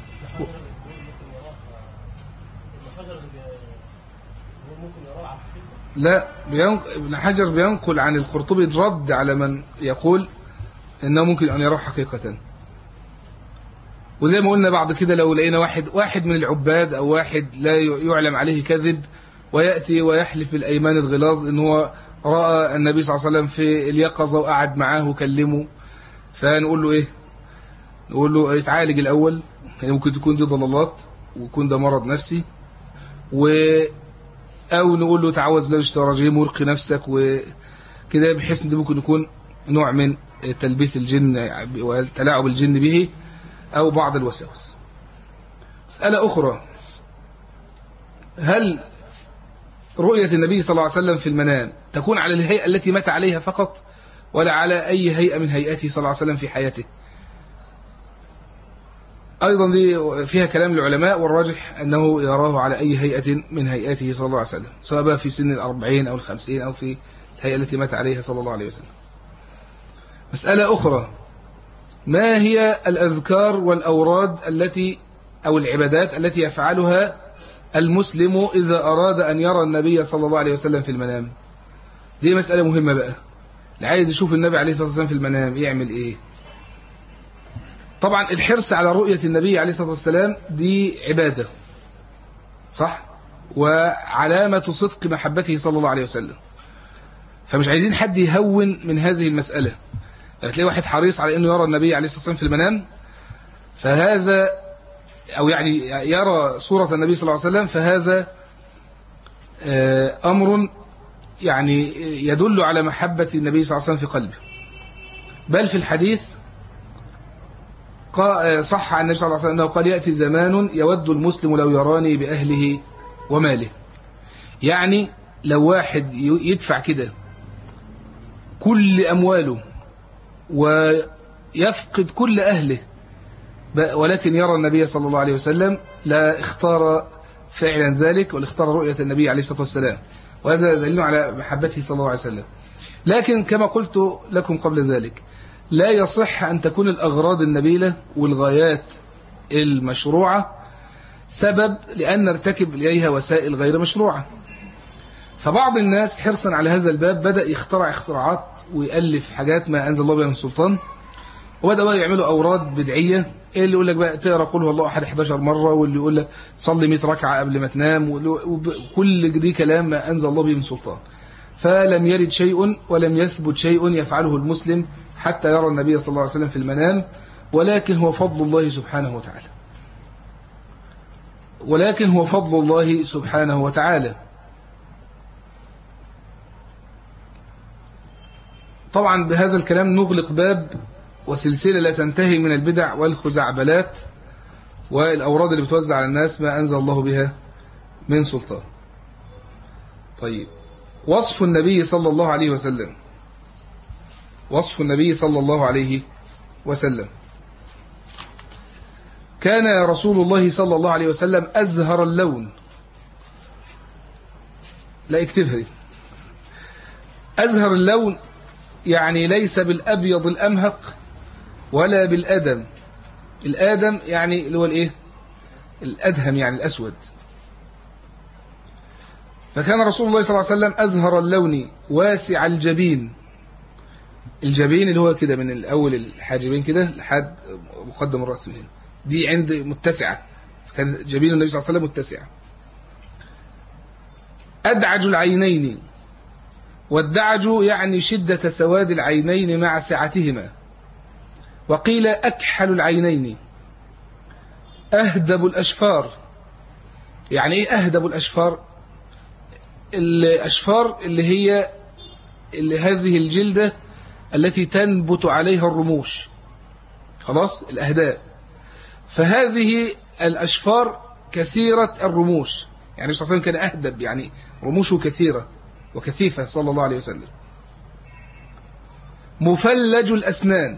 لا، ابن حجر بينقل عن القرطبي الرد على من يقول إنه ممكن أن يراه حقيقة. وزي ما قلنا بعد كده، لو لقينا واحد واحد من العباد أو واحد لا يعلم عليه كذب ويأتي ويحلف بالأيمان الغلاظ إن هو رأى النبي صلى الله عليه وسلم في اليقظة وقعد معاه وكلمه، فنقول له إيه؟ نقول له يتعالج الأول، يعني ممكن تكون دي ضلالات ويكون ده مرض نفسي، و أو نقول له تعوذ بالله من الشيطان الرجيم وارقي نفسك وكده، بحيث إن ده ممكن يكون نوع من تلبيس الجن والتلاعب الجن به أو بعض الوساوس. مسألة أخرى، هل رؤية النبي صلى الله عليه وسلم في المنام تكون على الهيئة التي مات عليها فقط، ولا على أي هيئة من هيئته صلى الله عليه وسلم في حياته؟ أيضا دي فيها كلام العلماء، والراجح أنه يراه على أي هيئة من هيئاته صلى الله عليه وسلم، سواء بقى في سن الأربعين أو الخمسين أو في الهيئة التي مات عليها صلى الله عليه وسلم. مسألة أخرى، ما هي الأذكار والأوراد التي أو العبادات التي يفعلها المسلم إذا أراد أن يرى النبي صلى الله عليه وسلم في المنام؟ دي مسألة مهمة بقى. اللي عايز يشوف النبي عليه الصلاة والسلام في المنام يعمل إيه؟ طبعا الحرص على رؤية النبي عليه الصلاة والسلام دي عبادة، صح؟ وعلامة صدق محبته صلى الله عليه وسلم. فمش عايزين حد يهون من هذه المسألة. تلاقي واحد حريص على أنه يرى النبي عليه الصلاة والسلام في المنام، فهذا أو يعني يرى صورة النبي صلى الله عليه وسلم، فهذا أمر يعني يدل على محبة النبي صلى الله عليه وسلم في قلبه. بل في الحديث صح عن النبي صلى الله عليه وسلم أنه قال يأتي زمان يود المسلم لو يراني بأهله وماله. يعني لو واحد يدفع كده كل أمواله ويفقد كل أهله ولكن يرى النبي صلى الله عليه وسلم، لا اختار فعلا ذلك، ولا اختار رؤية النبي عليه الصلاة والسلام، وهذا دليل على محبته صلى الله عليه وسلم. لكن كما قلت لكم قبل ذلك، لا يصح أن تكون الأغراض النبيلة والغايات المشروعة سبب لأن نرتكب إليها وسائل غير مشروعة. فبعض الناس حرصا على هذا الباب بدأ يخترع اختراعات ويألف حاجات ما أنزل الله بها من سلطان، وبدأ بقى يعملوا أوراد بدعية. إيه اللي يقول لك بقى تقرأ قل هو الله أحد إحدى عشرة مرة، واللي يقول لك تصلي مئة ركعة قبل ما تنام، وكل دي كلام ما أنزل الله به من سلطان. فلم يرد شيء ولم يثبت شيء يفعله المسلم حتى يرى النبي صلى الله عليه وسلم في المنام، ولكن هو فضل الله سبحانه وتعالى ولكن هو فضل الله سبحانه وتعالى. طبعا بهذا الكلام نغلق باب وسلسلة لا تنتهي من البدع والخزعبلات والأوراد اللي بتوزع على الناس ما أنزل الله بها من سلطان. طيب، وصف النبي صلى الله عليه وسلم وصف النبي صلى الله عليه وسلم كان رسول الله صلى الله عليه وسلم أزهر اللون. لا اكتبها دي. أزهر اللون يعني ليس بالأبيض الأمهق ولا بالأدم. الآدم يعني اللي هو الإيه؟ الأدهم، يعني الأسود. فكان رسول الله صلى الله عليه وسلم أزهر اللون واسع الجبين. الجبين اللي هو كده من الأول الحاجبين كده لحد مقدم الرأس من هنا، دي عند متسعة. كان جبين النبي صلى الله عليه وسلم متسعة. أدعج العينين، والدعج يعني شدة سواد العينين مع سعتهما. وقيل أكحل العينين. أهدب الأشفار. يعني إيه أهدب الأشفار؟ الأشفار اللي هي اللي هذه الجلدة التي تنبت عليها الرموش، خلاص، الأهداء. فهذه الأشفار كثيرة الرموش، يعني صلى الله عليه وسلم كان أهدب، يعني رموشه كثيرة وكثيفة صلى الله عليه وسلم. مفلج الأسنان،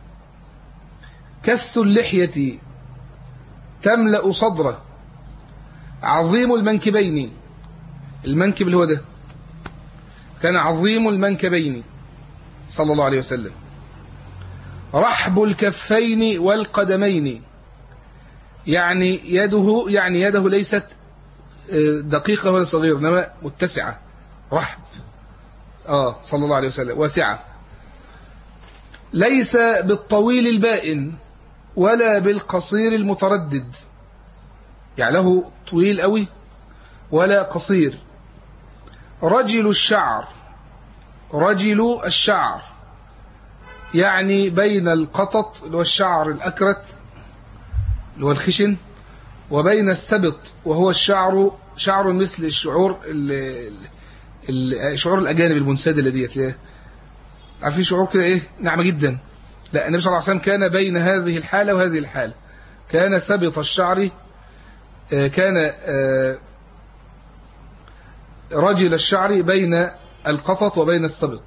كث اللحية تملأ صدره، عظيم المنكبين. المنكب اللي هو ده، كان عظيم المنكبين صلى الله عليه وسلم. رحب الكفين والقدمين، يعني يده يعني يده ليست دقيقة ولا صغيرة، إنما متسعة. رحب آه صلى الله عليه وسلم واسعة. ليس بالطويل البائن ولا بالقصير المتردد، يعني له طويل قوي ولا قصير. رجل الشعر، رجل الشعر يعني بين القطط اللي هو الشعر الأكرت اللي هو الخشن، وبين السبط وهو الشعر شعر مثل الشعور شعور الأجانب المنسدلة ديت، عارفين شعور كده إيه، ناعمة جدا. لا، النبي صلى الله عليه وسلم كان بين هذه الحالة وهذه الحالة. كان سبط الشعر، كان رجل الشعر بين القطط وبين السبط.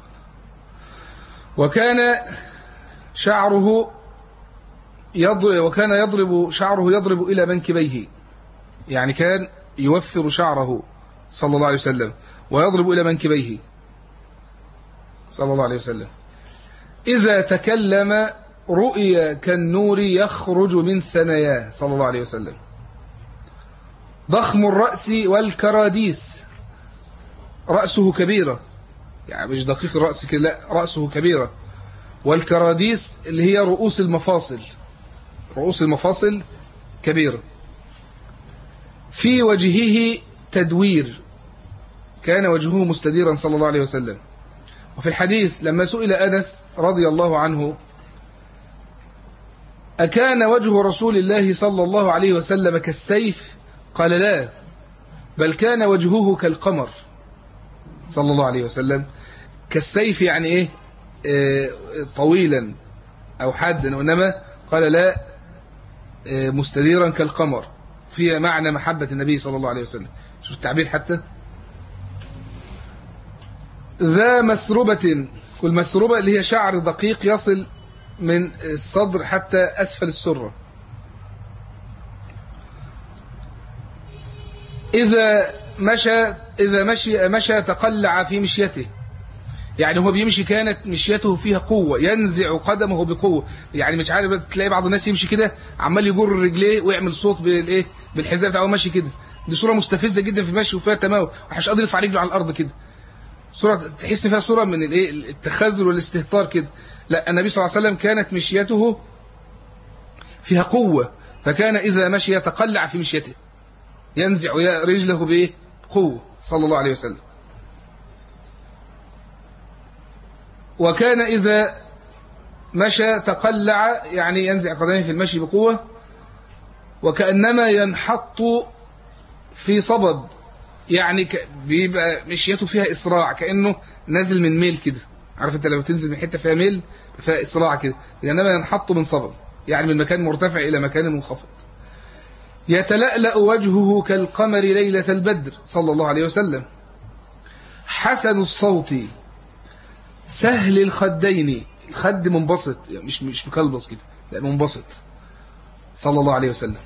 وكان شعره يضرب وكان يضرب شعره يضرب إلى منكبيه، يعني كان يوفر شعره صلى الله عليه وسلم ويضرب إلى منكبيه صلى الله عليه وسلم. إذا تكلم رؤيا كالنور يخرج من ثناياه صلى الله عليه وسلم. ضخم الرأس والكراديس، رأسه كبيرة، يعني مش دقيق الرأس كده، لا، رأسه كبيرة. والكراديس اللي هي رؤوس المفاصل، رؤوس المفاصل كبيرة. في وجهه تدوير، كان وجهه مستديرا صلى الله عليه وسلم. وفي الحديث لما سئل أنس رضي الله عنه أكان وجه رسول الله صلى الله عليه وسلم كالسيف؟ قال لا، بل كان وجهه كالقمر صلى الله عليه وسلم. كالسيف يعني إيه؟ آه طويلا أو حادا، وإنما قال لا، آه مستديرا كالقمر، فيها معنى محبة النبي صلى الله عليه وسلم. شوف التعبير حتى. ذا مسربة، والمسربة اللي هي شعر دقيق يصل من الصدر حتى أسفل السرة. إذا مشى إذا مشي مشى تقلع في مشيته، يعني هو بيمشي كانت مشيته فيها قوة، ينزع قدمه بقوة، يعني مش عارف، تلاقي بعض الناس يمشي كده عمال يجر رجليه ويعمل صوت بالايه بالحذاء بتاعه ماشي كده، دي صورة مستفزة جدا في المشي وفيها تماوي، ومش قادر يرفع رجله على الأرض كده، صورة تحس فيها صورة من الايه التخاذل والاستهتار كده. لا، النبي صلى الله عليه وسلم كانت مشيته فيها قوة، فكان إذا مشي يتقلع في مشيته، ينزع رجله بإيه؟ قوة صلى الله عليه وسلم. وكان إذا مشى تقلع، يعني ينزع قدميه في المشي بقوة، وكأنما ينحط في صبب، يعني بيبقى مشيته فيها إسراع، كأنه نازل من ميل كده. عارف انت لو تنزل من حتة فيها ميل فيها إسراع كده، كأنما ينحط من صبب، يعني من مكان مرتفع إلى مكان منخفض. يتلألأ وجهه كالقمر ليلة البدر صلى الله عليه وسلم، حسن الصوت سهل الخدين، الخد منبسط، يعني مش مش مكلبص كده، لا منبسط صلى الله عليه وسلم.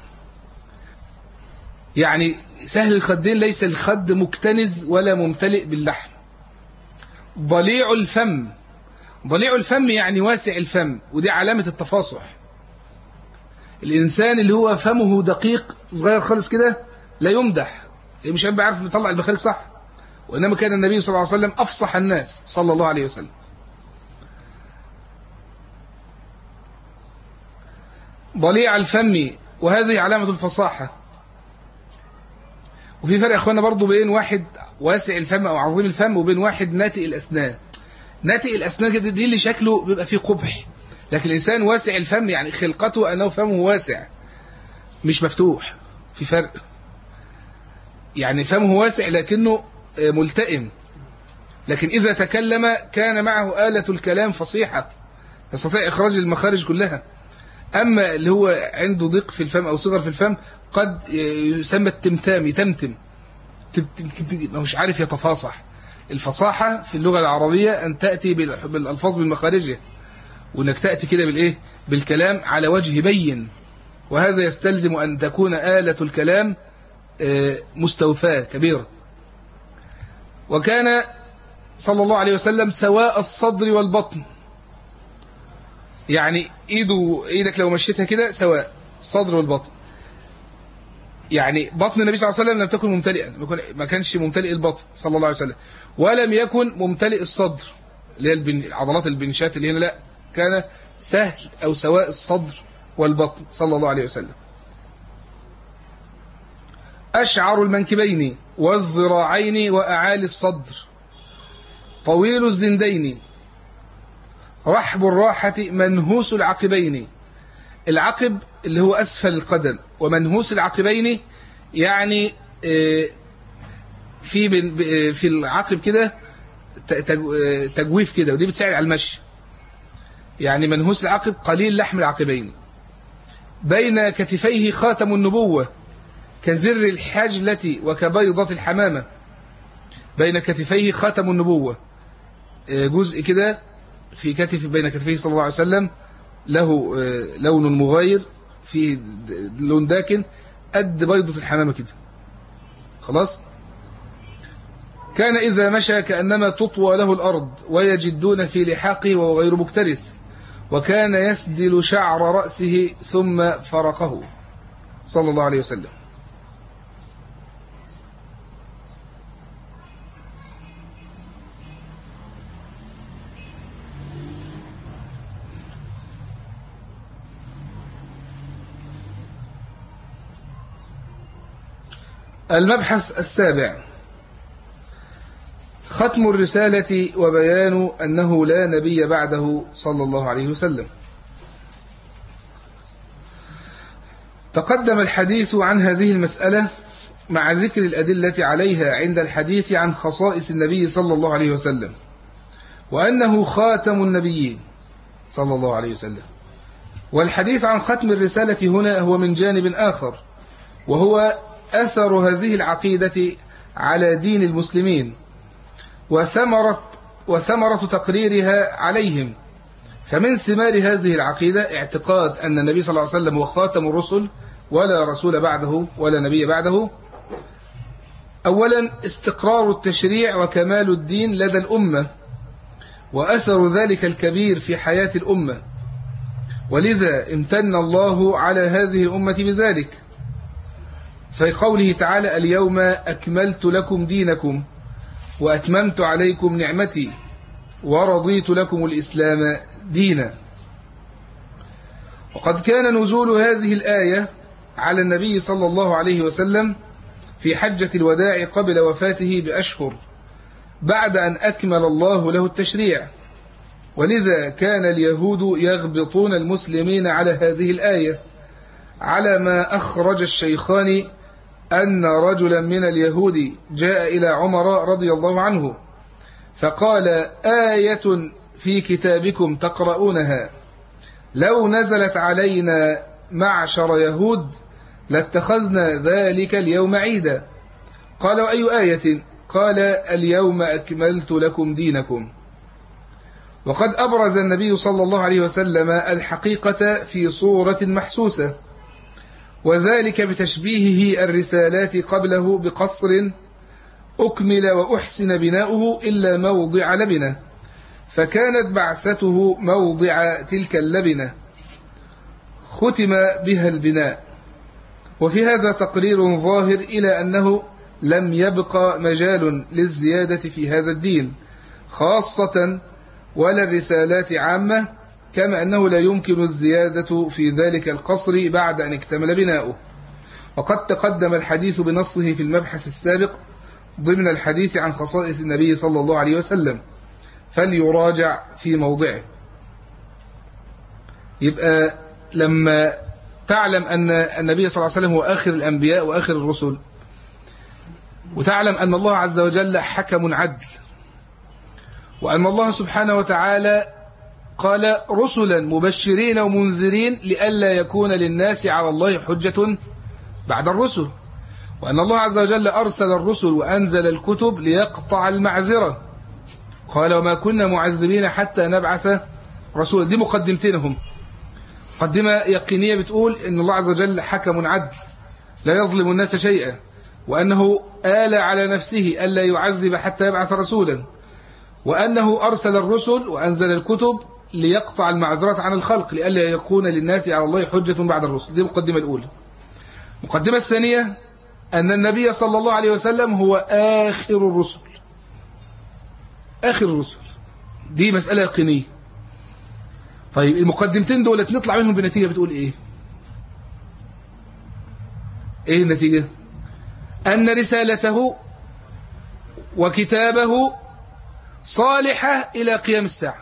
يعني سهل الخدين، ليس الخد مكتنز ولا ممتلئ باللحم. ضليع الفم، ضليع الفم يعني واسع الفم، ودي علامة التفاصح. الإنسان اللي هو فمه دقيق صغير خالص كده لا يمدح، مش هيبقى عارف يطلع المخارج صح. وإنما كان النبي صلى الله عليه وسلم أفصح الناس صلى الله عليه وسلم. ضليع الفم، وهذه علامة الفصاحة. وفي فرق يا اخوانا برضو بين واحد واسع الفم او عظيم الفم وبين واحد ناتئ الاسنان. ناتئ الاسنان كده دي اللي شكله بيبقى فيه قبح، لكن الانسان واسع الفم يعني خلقته انه فمه واسع مش مفتوح. في فرق، يعني فمه واسع لكنه ملتئم، لكن اذا تكلم كان معه آلة الكلام فصيحة يستطيع اخراج المخارج كلها. اما اللي هو عنده ضيق في الفم او صغر في الفم قد يسمى التمتام، يتمتم، مش عارف يتفاصح. الفصاحة في اللغة العربية أن تأتي بالألفاظ بالمخارجها، وأنك تأتي كده بالإيه؟ بالكلام على وجه بين، وهذا يستلزم أن تكون آلة الكلام مستوفاة كبيرة. وكان صلى الله عليه وسلم سواء الصدر والبطن، يعني إيده إيدك لو مشيتها كده سواء الصدر والبطن، يعني بطن النبي صلى الله عليه وسلم لم تكن ممتلئا، ما كانش ممتلئ البطن صلى الله عليه وسلم، ولم يكن ممتلئ الصدر اللي هي عضلات البنشات اللي هنا، لا، كان سهل أو سواء الصدر والبطن صلى الله عليه وسلم. أشعر المنكبين والذراعين وأعالي الصدر، طويل الزندين، رحب الراحة، منهوس العقبين. العقب اللي هو أسفل القدم، ومنهوس العقبين يعني في في العقب كده تجويف كده، ودي بتساعد على المشي. يعني منهوس العقب قليل لحم العقبين. بين كتفيه خاتم النبوة كزر الحجلة وكبيضة الحمامة. بين كتفيه خاتم النبوة، جزء كده في كتف بين كتفيه صلى الله عليه وسلم له لون مغاير، فيه لون داكن قد بيضة الحمامة كده، خلاص. كان إذا مشى كأنما تطوى له الأرض، ويجدون في لحاقه وهو غير مكترث، وكان يسدل شعر رأسه ثم فرقه صلى الله عليه وسلم. المبحث السابع: ختم الرسالة وبيان أنه لا نبي بعده صلى الله عليه وسلم. تقدم الحديث عن هذه المسألة مع ذكر الأدلة عليها عند الحديث عن خصائص النبي صلى الله عليه وسلم، وأنه خاتم النبيين صلى الله عليه وسلم. والحديث عن ختم الرسالة هنا هو من جانب آخر، وهو أثر هذه العقيدة على دين المسلمين وثمرة, وثمرة تقريرها عليهم. فمن ثمار هذه العقيدة اعتقاد أن النبي صلى الله عليه وسلم هو خاتم الرسل، ولا رسول بعده ولا نبي بعده. أولا استقرار التشريع وكمال الدين لدى الأمة، وأثر ذلك الكبير في حياة الأمة، ولذا امتن الله على هذه الأمة بذلك. في قوله تعالى اليوم أكملت لكم دينكم وأتممت عليكم نعمتي ورضيت لكم الإسلام دينا. وقد كان نزول هذه الآية على النبي صلى الله عليه وسلم في حجة الوداع قبل وفاته بأشهر بعد أن أكمل الله له التشريع، ولذا كان اليهود يغبطون المسلمين على هذه الآية، على ما أخرج الشيخان أن رجلا من اليهود جاء إلى عمر رضي الله عنه فقال آية في كتابكم تقرؤونها لو نزلت علينا معشر يهود لاتخذنا ذلك اليوم عيدا. قال وأي آية؟ قال اليوم أكملت لكم دينكم. وقد أبرز النبي صلى الله عليه وسلم الحقيقة في صورة محسوسة، وذلك بتشبيهه الرسالات قبله بقصر أكمل وأحسن بناؤه إلا موضع لبنة، فكانت بعثته موضع تلك اللبنة ختم بها البناء. وفي هذا تقرير ظاهر إلى أنه لم يبقى مجال للزيادة في هذا الدين خاصة ولا الرسالات عامة، كما أنه لا يمكن الزيادة في ذلك القصر بعد أن اكتمل بناؤه. وقد تقدم الحديث بنصه في المبحث السابق ضمن الحديث عن خصائص النبي صلى الله عليه وسلم، فليراجع في موضعه. يبقى لما تعلم أن النبي صلى الله عليه وسلم هو آخر الأنبياء وآخر الرسل، وتعلم أن الله عز وجل حكم عدل، وأن الله سبحانه وتعالى قال رسلا مبشرين ومنذرين لئلا يكون للناس على الله حجة بعد الرسل، وأن الله عز وجل أرسل الرسل وأنزل الكتب ليقطع المعذرة، قال وما كنا معذبين حتى نبعث رسولا. دي مقدمتينهم، مقدمة يقينية بتقول إن الله عز وجل حكم عدل لا يظلم الناس شيئا، وأنه آل على نفسه ألا يعذب حتى يبعث رسولا، وأنه أرسل الرسل وأنزل الكتب ليقطع المعذرة عن الخلق لئلا يكون للناس على الله حجة بعد الرسل. دي المقدمة الأولى. المقدمة الثانية أن النبي صلى الله عليه وسلم هو آخر الرسل، آخر الرسل. دي مسألة يقينية. طيب المقدمتين دولت نطلع منهم بنتيجة بتقول إيه؟ إيه النتيجة؟ أن رسالته وكتابه صالحة إلى قيام الساعة.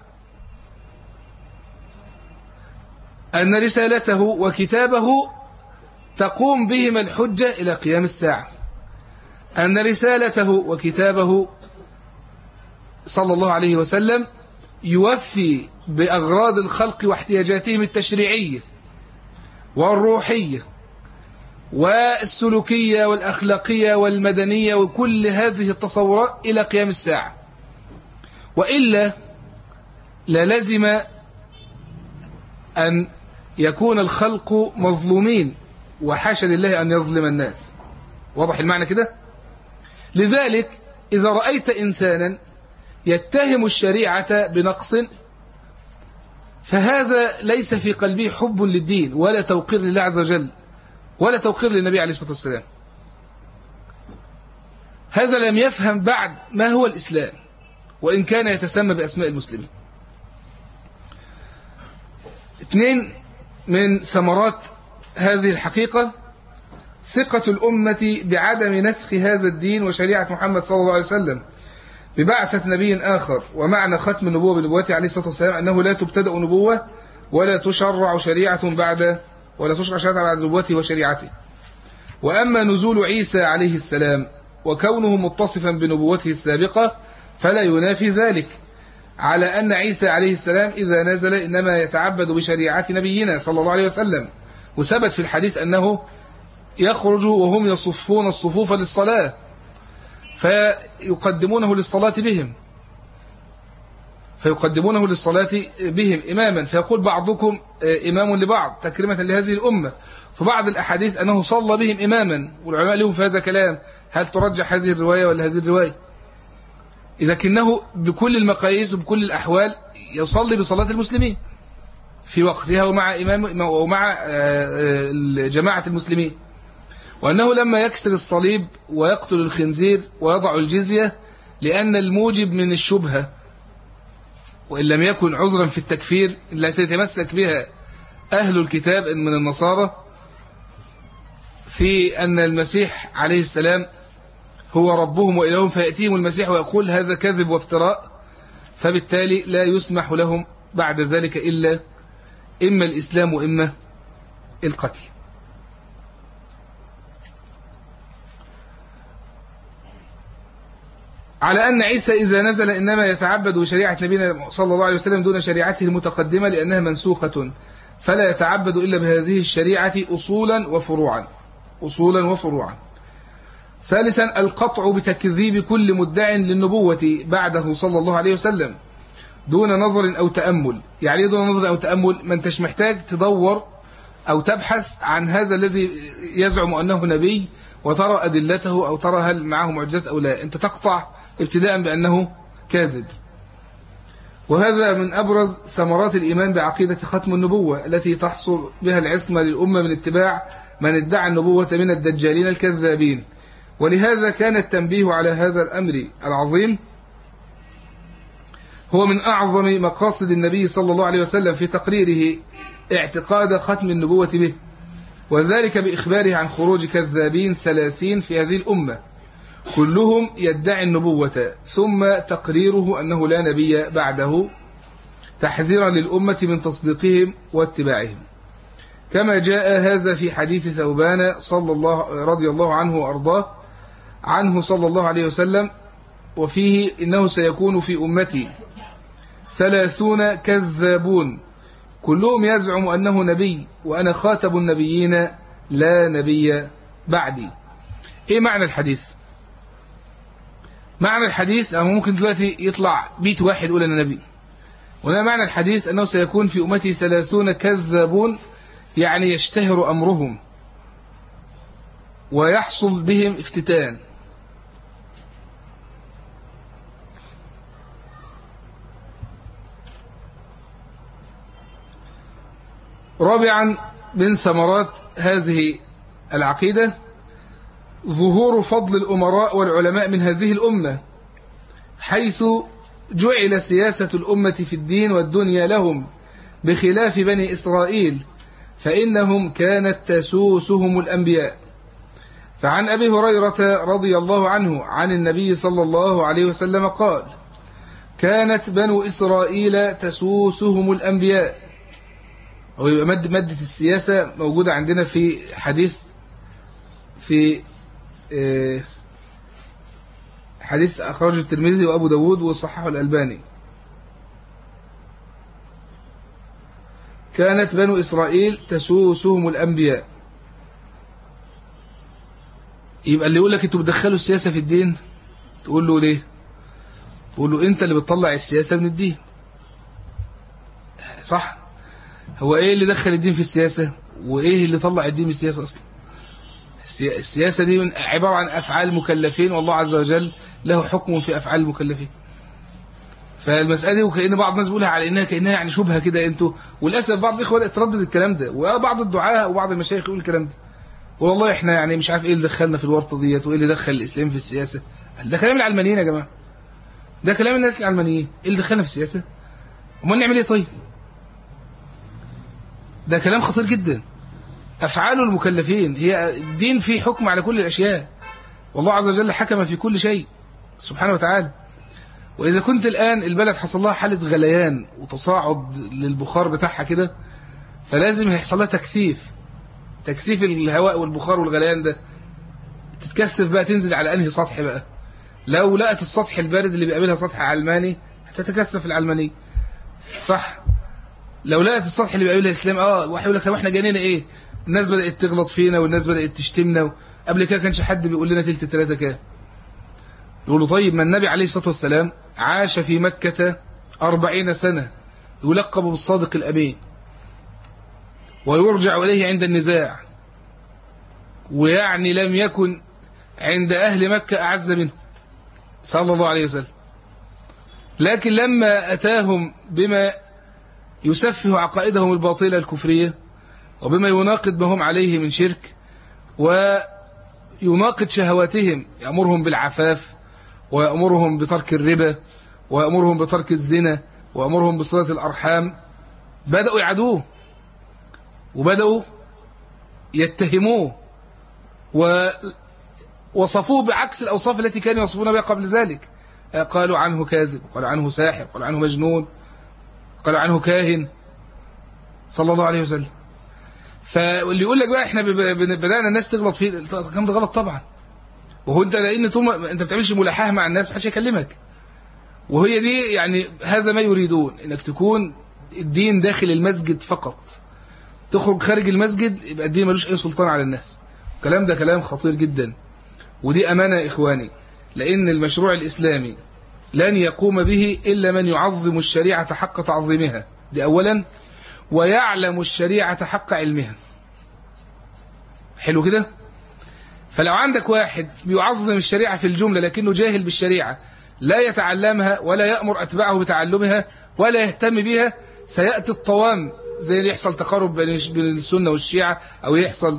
أن رسالته وكتابه تقوم بهما الحجة إلى قيام الساعة. أن رسالته وكتابه صلى الله عليه وسلم يوفي بأغراض الخلق واحتياجاتهم التشريعية والروحية والسلوكية والأخلاقية والمدنية وكل هذه التصورات إلى قيام الساعة، وإلا للزم أن يكون الخلق مظلومين، وحاشا لله أن يظلم الناس. واضح المعنى كده؟ لذلك إذا رأيت إنسانا يتهم الشريعة بنقص فهذا ليس في قلبه حب للدين ولا توقير لله عز وجل ولا توقير للنبي عليه الصلاة والسلام. هذا لم يفهم بعد ما هو الإسلام وإن كان يتسمى بأسماء المسلمين. اثنين من ثمرات هذه الحقيقة ثقة الأمة بعدم نسخ هذا الدين وشريعة محمد صلى الله عليه وسلم ببعثة نبي آخر. ومعنى ختم النبوة بنبوته عليه الصلاة والسلام أنه لا تبتدأ نبوة ولا تشرع شريعة بعد ولا تشرع شريعة بعد نبوته وشريعته. وأما نزول عيسى عليه السلام وكونه متصفا بنبوته السابقة فلا ينافي ذلك، على أن عيسى عليه السلام إذا نزل إنما يتعبد بشريعة نبينا صلى الله عليه وسلم. وثبت في الحديث أنه يخرج وهم يصفون الصفوف للصلاة فيقدمونه للصلاة بهم فيقدمونه للصلاة بهم إماما، فيقول بعضكم إمام لبعض تكريمة لهذه الأمة. في بعض الأحاديث أنه صلى بهم إماما، والعلماء لهم في هذا كلام، هل ترجح هذه الرواية ولا هذه الرواية؟ إذا كنه بكل المقاييس وبكل الأحوال يصلي بصلاة المسلمين في وقتها ومع إمام ومع جماعة المسلمين. وأنه لما يكسر الصليب ويقتل الخنزير ويضع الجزية لأن الموجب من الشبهة وإن لم يكن عذرا في التكفير التي يتمسك بها أهل الكتاب من النصارى في أن المسيح عليه السلام هو ربهم وإلههم، فيأتيهم المسيح ويقول هذا كذب وافتراء، فبالتالي لا يسمح لهم بعد ذلك إلا إما الإسلام وإما القتل. على أن عيسى إذا نزل إنما يتعبد بشريعة نبينا صلى الله عليه وسلم دون شريعته المتقدمة لأنها منسوخة، فلا يتعبد إلا بهذه الشريعة أصولا وفروعا أصولا وفروعا. ثالثا القطع بتكذيب كل مدع للنبوة بعده صلى الله عليه وسلم دون نظر أو تأمل. يعني دون نظر أو تأمل؟ ما انتش محتاج تدور أو تبحث عن هذا الذي يزعم أنه نبي وترى أدلته أو ترى هل معه معجزات أو لا، أنت تقطع ابتداء بأنه كاذب. وهذا من أبرز ثمرات الإيمان بعقيدة ختم النبوة التي تحصل بها العصمة للأمة من اتباع من ادعى النبوة من الدجالين الكذابين. ولهذا كان التنبيه على هذا الأمر العظيم هو من أعظم مقاصد النبي صلى الله عليه وسلم في تقريره اعتقاد ختم النبوة به، وذلك بإخباره عن خروج كذابين ثلاثين في هذه الأمة كلهم يدعي النبوة، ثم تقريره أنه لا نبي بعده تحذيرا للأمة من تصديقهم واتباعهم، كما جاء هذا في حديث ثوبان صلى الله رضي الله عنه وأرضاه عنه صلى الله عليه وسلم، وفيه إنه سيكون في أمتي ثلاثون كذابون كلهم يزعم أنه نبي وأنا خاتم النبيين لا نبي بعدي. إيه معنى الحديث؟ معنى الحديث أو ممكن دلوقتي يطلع بيت واحد يقول أنا نبي، ولا معنى الحديث أنه سيكون في أمتي ثلاثون كذابون، يعني يشتهر أمرهم ويحصل بهم افتتان. رابعا من ثمرات هذه العقيدة ظهور فضل الأمراء والعلماء من هذه الأمة، حيث جعل سياسة الأمة في الدين والدنيا لهم بخلاف بني إسرائيل فإنهم كانت تسوسهم الأنبياء. فعن أبي هريرة رضي الله عنه عن النبي صلى الله عليه وسلم قال كانت بنو إسرائيل تسوسهم الأنبياء. ويبقى مادة مادة السياسة موجودة عندنا في حديث في حديث أخرجه الترمذي وأبو داود وصححه الألباني. كانت بنو إسرائيل تسوسهم الأنبياء. يبقى اللي يقول لك انتوا بتدخلوا السياسة في الدين تقول له ليه؟ تقول له انت اللي بتطلع السياسة من الدين، صح؟ هو ايه اللي دخل الدين في السياسة وايه اللي طلع الدين من السياسة اصلا؟ السياسة دي من عبارة عن افعال مكلفين، والله عز وجل له حكم في افعال المكلفين. فالمسألة دي وكأن بعض الناس بيقولها على انها كأنها يعني شبهة كده انتوا، وللاسف بعض الاخوة اتردد الكلام ده، وبعض الدعاة وبعض المشايخ يقول الكلام ده، والله احنا يعني مش عارف ايه اللي دخلنا في الورطة ديت وايه اللي دخل الاسلام في السياسة. ده كلام العلمانيين يا جماعة، ده كلام الناس العلمانيين. ايه اللي دخلنا في السياسة؟ امال نعمل ايه طيب؟ ده كلام خطير جدا. افعال المكلفين هي الدين فيه حكم على كل الاشياء، والله عز وجل حكم في كل شيء سبحانه وتعالى. واذا كنت الان البلد حصل لها حالة غليان وتصاعد للبخار بتاعها كده، فلازم هيحصل لها تكثيف تكثيف الهواء والبخار والغليان ده. تتكثف بقى تنزل على انهي سطح بقى؟ لو لقت السطح البارد اللي بيقابلها سطح علماني هتتكثف العلماني، صح؟ لو لقت السطح اللي بيقابلها اسلام، اه واحد يقول لك طب احنا جانينا ايه؟ الناس بدات تغلط فينا والناس بدات تشتمنا، قبل كده كانش حد بيقول لنا تلت ثلاثه كام. يقولوا طيب ما النبي عليه الصلاه والسلام عاش في مكه أربعين سنة يلقب بالصادق الامين ويرجع اليه عند النزاع، ويعني لم يكن عند اهل مكه اعز منه صلى الله عليه وسلم. لكن لما اتاهم بما يسفه عقائدهم الباطلة الكفرية وبما يناقض ما هم عليه من شرك يناقض شهواتهم، يأمرهم بالعفاف ويأمرهم بترك الربا ويأمرهم بترك الزنا ويأمرهم بصلة الأرحام، بدأوا يعادوه وبدأوا يتهموه ووصفوه بعكس الأوصاف التي كانوا يوصفون بها قبل ذلك. قالوا عنه كاذب، قالوا عنه ساحر، قالوا عنه مجنون، قالوا عنه كاهن صلى الله عليه وسلم. فاللي يقول لك بقى احنا بدأنا الناس تغلط فيه، كان ده غلط طبعا. وهو انت لان طول ما انت بتعملش ملاحاه مع الناس محدش يكلمك. وهي دي يعني هذا ما يريدون، انك تكون الدين داخل المسجد فقط، تخرج خارج المسجد يبقى الدين ملوش اي سلطان على الناس. الكلام ده كلام خطير جدا، ودي امانه يا اخواني، لان المشروع الاسلامي لن يقوم به الا من يعظم الشريعه حق تعظيمها، دي اولا، ويعلم الشريعه حق علمها. حلو كده؟ فلو عندك واحد بيعظم الشريعة في الجملة لكنه جاهل بالشريعة، لا يتعلمها ولا يأمر أتباعه بتعلمها ولا يهتم بها، سيأتي الطوام زي اللي يحصل تقارب بين السنة والشيعة، أو يحصل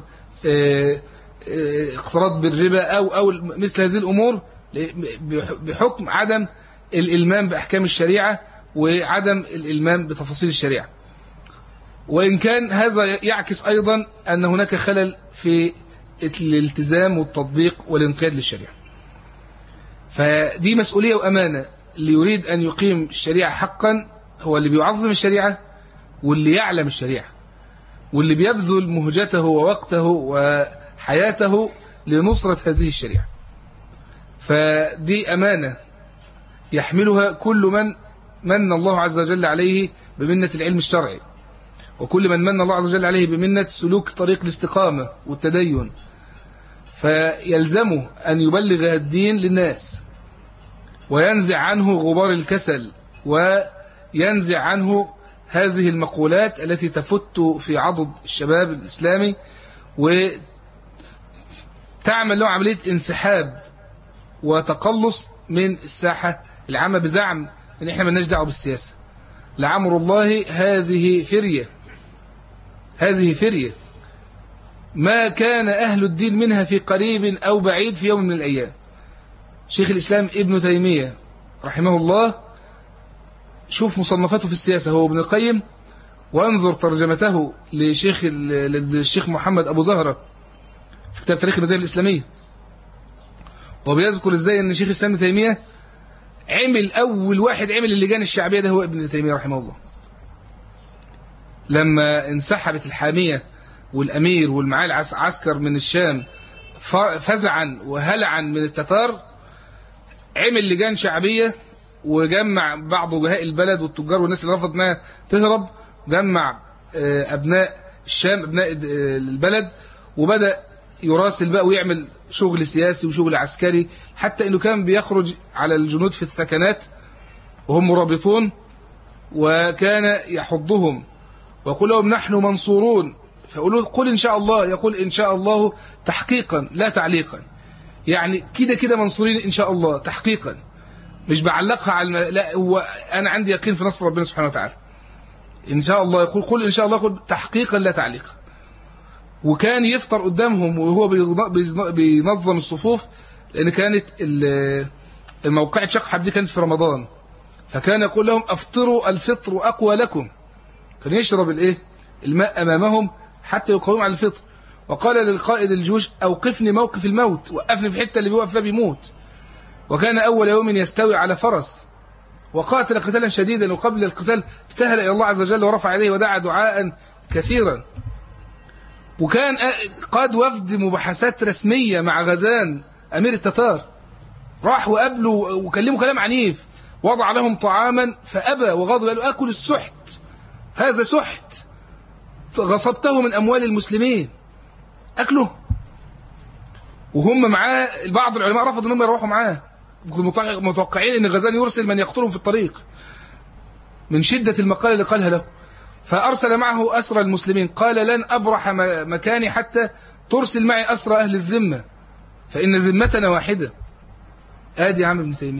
اقتراض بالربا أو أو مثل هذه الأمور، بحكم عدم الإلمام بأحكام الشريعة وعدم الإلمام بتفاصيل الشريعة. وإن كان هذا يعكس أيضا أن هناك خلل في الالتزام والتطبيق والانقياد للشريعة. فدي مسؤولية وأمانة، اللي يريد أن يقيم الشريعة حقا هو اللي بيعظم الشريعة واللي يعلم الشريعة واللي بيبذل مهجته ووقته وحياته لنصرة هذه الشريعة. فدي أمانة يحملها كل من من الله عز وجل عليه بمنة العلم الشرعي، وكل من من الله عز وجل عليه بمنة سلوك طريق الاستقامة والتدين، فيلزمه أن يبلغ الدين للناس وينزع عنه غبار الكسل وينزع عنه هذه المقولات التي تفت في عضد الشباب الإسلامي وتعمل له عملية انسحاب وتقلص من الساحة العامة بزعم ان احنا مالناش دعوه بالسياسة. لعمر الله هذه فرية، هذه فرية ما كان أهل الدين منها في قريب أو بعيد في يوم من الأيام. شيخ الإسلام ابن تيمية رحمه الله، شوف مصنفاته في السياسة هو ابن القيم، وانظر ترجمته لشيخ للشيخ محمد أبو زهرة في كتاب تاريخ المذاهب الإسلامية، وبيذكر ازاي ان شيخ الإسلام ابن تيمية عمل أول واحد عمل اللجان الشعبية ده هو ابن تيمية رحمه الله. لما انسحبت الحامية والأمير والمعاه العسكر من الشام فزعا وهلعا من التتار، عمل لجان شعبية وجمع بعض وجهاء البلد والتجار والناس اللي رفضت انها تهرب، جمع أبناء الشام أبناء البلد، وبدأ يراسل بقى ويعمل شغل سياسي وشغل عسكري، حتى انه كان بيخرج على الجنود في الثكنات وهم مرابطون، وكان يحضهم ويقول لهم نحن منصورون، فيقولوا قل إن شاء الله، يقول إن شاء الله تحقيقا لا تعليقا، يعني كده كده منصورين إن شاء الله تحقيقا، مش بعلقها على الم... لا هو أنا عندي يقين في نصر ربنا سبحانه وتعالى. إن شاء الله يقول قل إن شاء الله قل تحقيقا لا تعليقا. وكان يفطر قدامهم وهو بينظم الصفوف، لأن كانت الموقعة شقحب دي كانت في رمضان، فكان يقول لهم أفطروا الفطر أقوى لكم، كان يشرب الايه الماء أمامهم حتى يقوموا على الفطر. وقال للقائد الجيوش أوقفني موقف الموت، وقفني في حتة اللي بيوقف فيها بيموت. وكان أول يوم يستوي على فرس وقاتل قتالا شديدا، وقبل القتال ابتهل إلى الله عز وجل ورفع يديه ودعا دعاء كثيرا. وكان قاد وفد مباحثات رسمية مع غزان أمير التتار، راح وقابله وكلمه كلام عنيف، وضع لهم طعاما فأبى وغضب، قالوا أكل السحت، هذا سحت غصبته من أموال المسلمين أكله. وهم معاه بعض العلماء رفضوا أنهم يروحوا معاه، متوقعين أن غزان يرسل من يقتلهم في الطريق من شدة المقالة اللي قالها له. فأرسل معه أسرى المسلمين، قال لن أبرح مكاني حتى ترسل معي أسرى أهل الذمة، فإن ذمتنا واحدة. آدي يا عم ابن تيمية،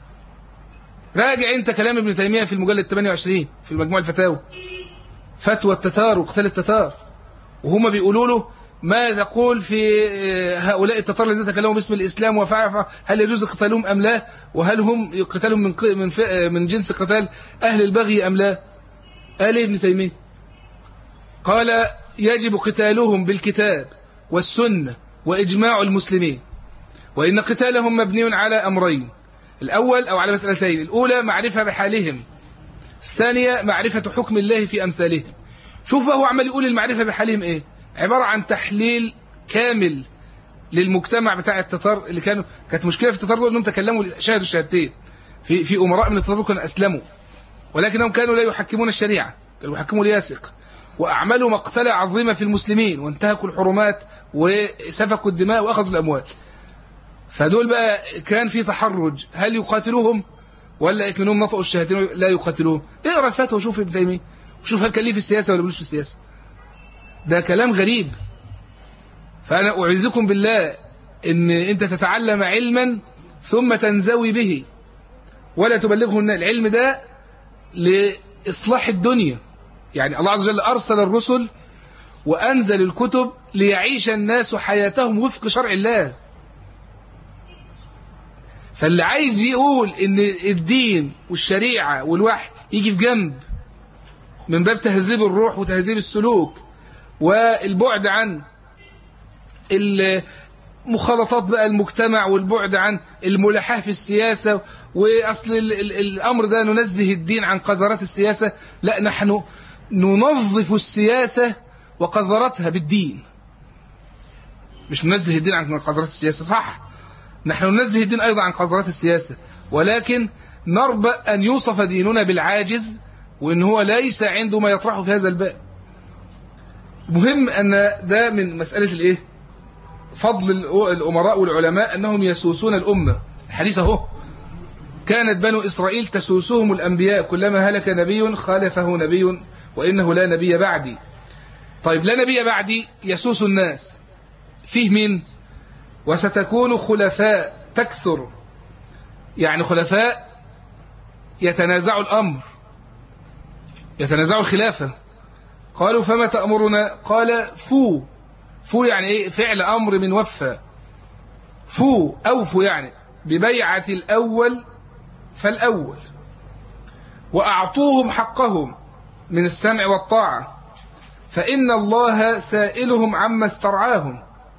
راجع أنت كلام ابن تيمية في المجلد ثمانية وعشرين في المجموع الفتاوى، فتوى التتار وقتال التتار، وهم بيقولوا له ما تقول في هؤلاء التتار الذين تكلموا باسم الإسلام وفعل هل يجوز قتالهم أم لا؟ وهل هم قتالهم من من من جنس قتال أهل البغي أم لا؟ قال ابن تيمية قال يجب قتالهم بالكتاب والسنة وإجماع المسلمين، وإن قتالهم مبني على أمرين، الأول أو على مسألتين، الأولى معرفة بحالهم، الثانية معرفة حكم الله في أمثالهم. شوف بقى هو عمال يقول المعرفة بحالهم إيه؟ عبارة عن تحليل كامل للمجتمع بتاع التتار اللي كانوا كانت مشكلة في التتار دول انهم تكلموا شهدوا الشهادتين في في أمراء من التتار كانوا أسلموا، ولكنهم كانوا لا يحكمون الشريعة، كانوا يحكموا الياسق، وأعملوا مقتلة عظيمة في المسلمين وانتهكوا الحرمات وسفكوا الدماء وأخذوا الأموال. فدول بقى كان في تحرج، هل يقاتلوهم ولا يكمنهم نطقوا الشهادتين لا يقاتلوهم؟ اقرا الفتوى وشوف ابن تيمية وشوف هل كان ليه في السياسة ولا ملوش في السياسة. ده كلام غريب. فأنا أعوذكم بالله إن أنت تتعلم علما ثم تنزوي به ولا تبلغه العلم ده لإصلاح الدنيا. يعني الله عز وجل أرسل الرسل وأنزل الكتب ليعيش الناس حياتهم وفق شرع الله. فاللي عايز يقول إن الدين والشريعة والوحي يجي في جنب من باب تهذيب الروح وتهذيب السلوك والبعد عن المخالطات بقى المجتمع والبعد عن الملاحاة في السياسة، وأصل الأمر ده ننزه الدين عن قذرات السياسة، لا نحن ننظف السياسة وقذرتها بالدين، مش ننزه الدين عن قذرات السياسة، صح نحن ننزه الدين أيضا عن قذرات السياسة، ولكن نربى أن يوصف ديننا بالعاجز وإن هو ليس عنده ما يطرحه في هذا الباب. مهم أن ده من مسألة الإيه؟ فضل الأمراء والعلماء أنهم يسوسون الأمة. الحديث اهو كانت بنو إسرائيل تسوسهم الأنبياء كلما هلك نبي خالفه نبي وإنه لا نبي بعدي. طيب لا نبي بعدي يسوس الناس فيه من وستكون خلفاء تكثر، يعني خلفاء يتنازعوا الأمر يتنازعوا الخلافة. قالوا فما تأمرنا؟ قال فو فو يعني ايه؟ فعل أمر من وفى. فو أوفوا يعني ببيعة الأول فالأول، وأعطوهم حقهم من السمع والطاعة، فإن الله سائلهم عما استرعاهم.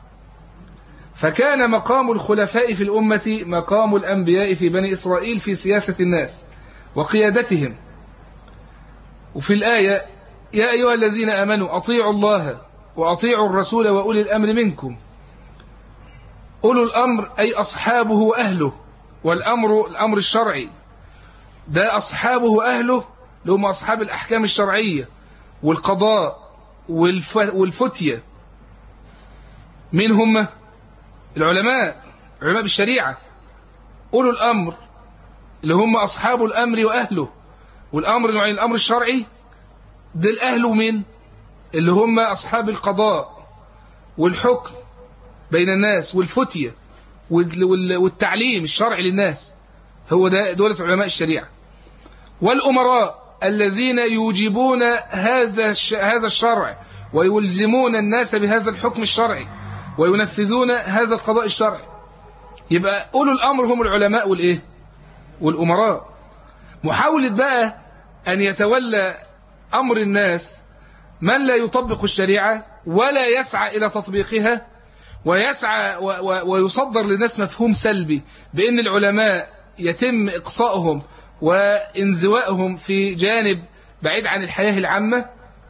فكان مقام الخلفاء في الأمة مقام الأنبياء في بني إسرائيل في سياسة الناس وقيادتهم. وفي الآية يا أيها الذين آمنوا أطيعوا الله وأطيعوا الرسول وأولي الأمر منكم. أولو الأمر أي أصحابه وأهله، والأمر الأمر الشرعي ده أصحابه وأهله لهم أصحاب الأحكام الشرعية والقضاء والفتية. من هم؟ العلماء، علماء بالشريعة. أولو الأمر اللي هم أصحاب الأمر وأهله، والأمر نوعين، الأمر الشرعي ده الأهل من اللي هم أصحاب القضاء والحكم بين الناس والفتية والتعليم الشرعي للناس، هو ده دولة علماء الشريعة. والأمراء الذين يوجبون هذا هذا الشرع ويلزمون الناس بهذا الحكم الشرعي وينفذون هذا القضاء الشرعي. يبقى أولو الأمر هم العلماء والإيه؟ والأمراء. محاولة بقى أن يتولى أمر الناس من لا يطبق الشريعة ولا يسعى إلى تطبيقها، ويسعى و و ويصدر للناس مفهوم سلبي بأن العلماء يتم إقصائهم وانزوائهم في جانب بعيد عن الحياة العامة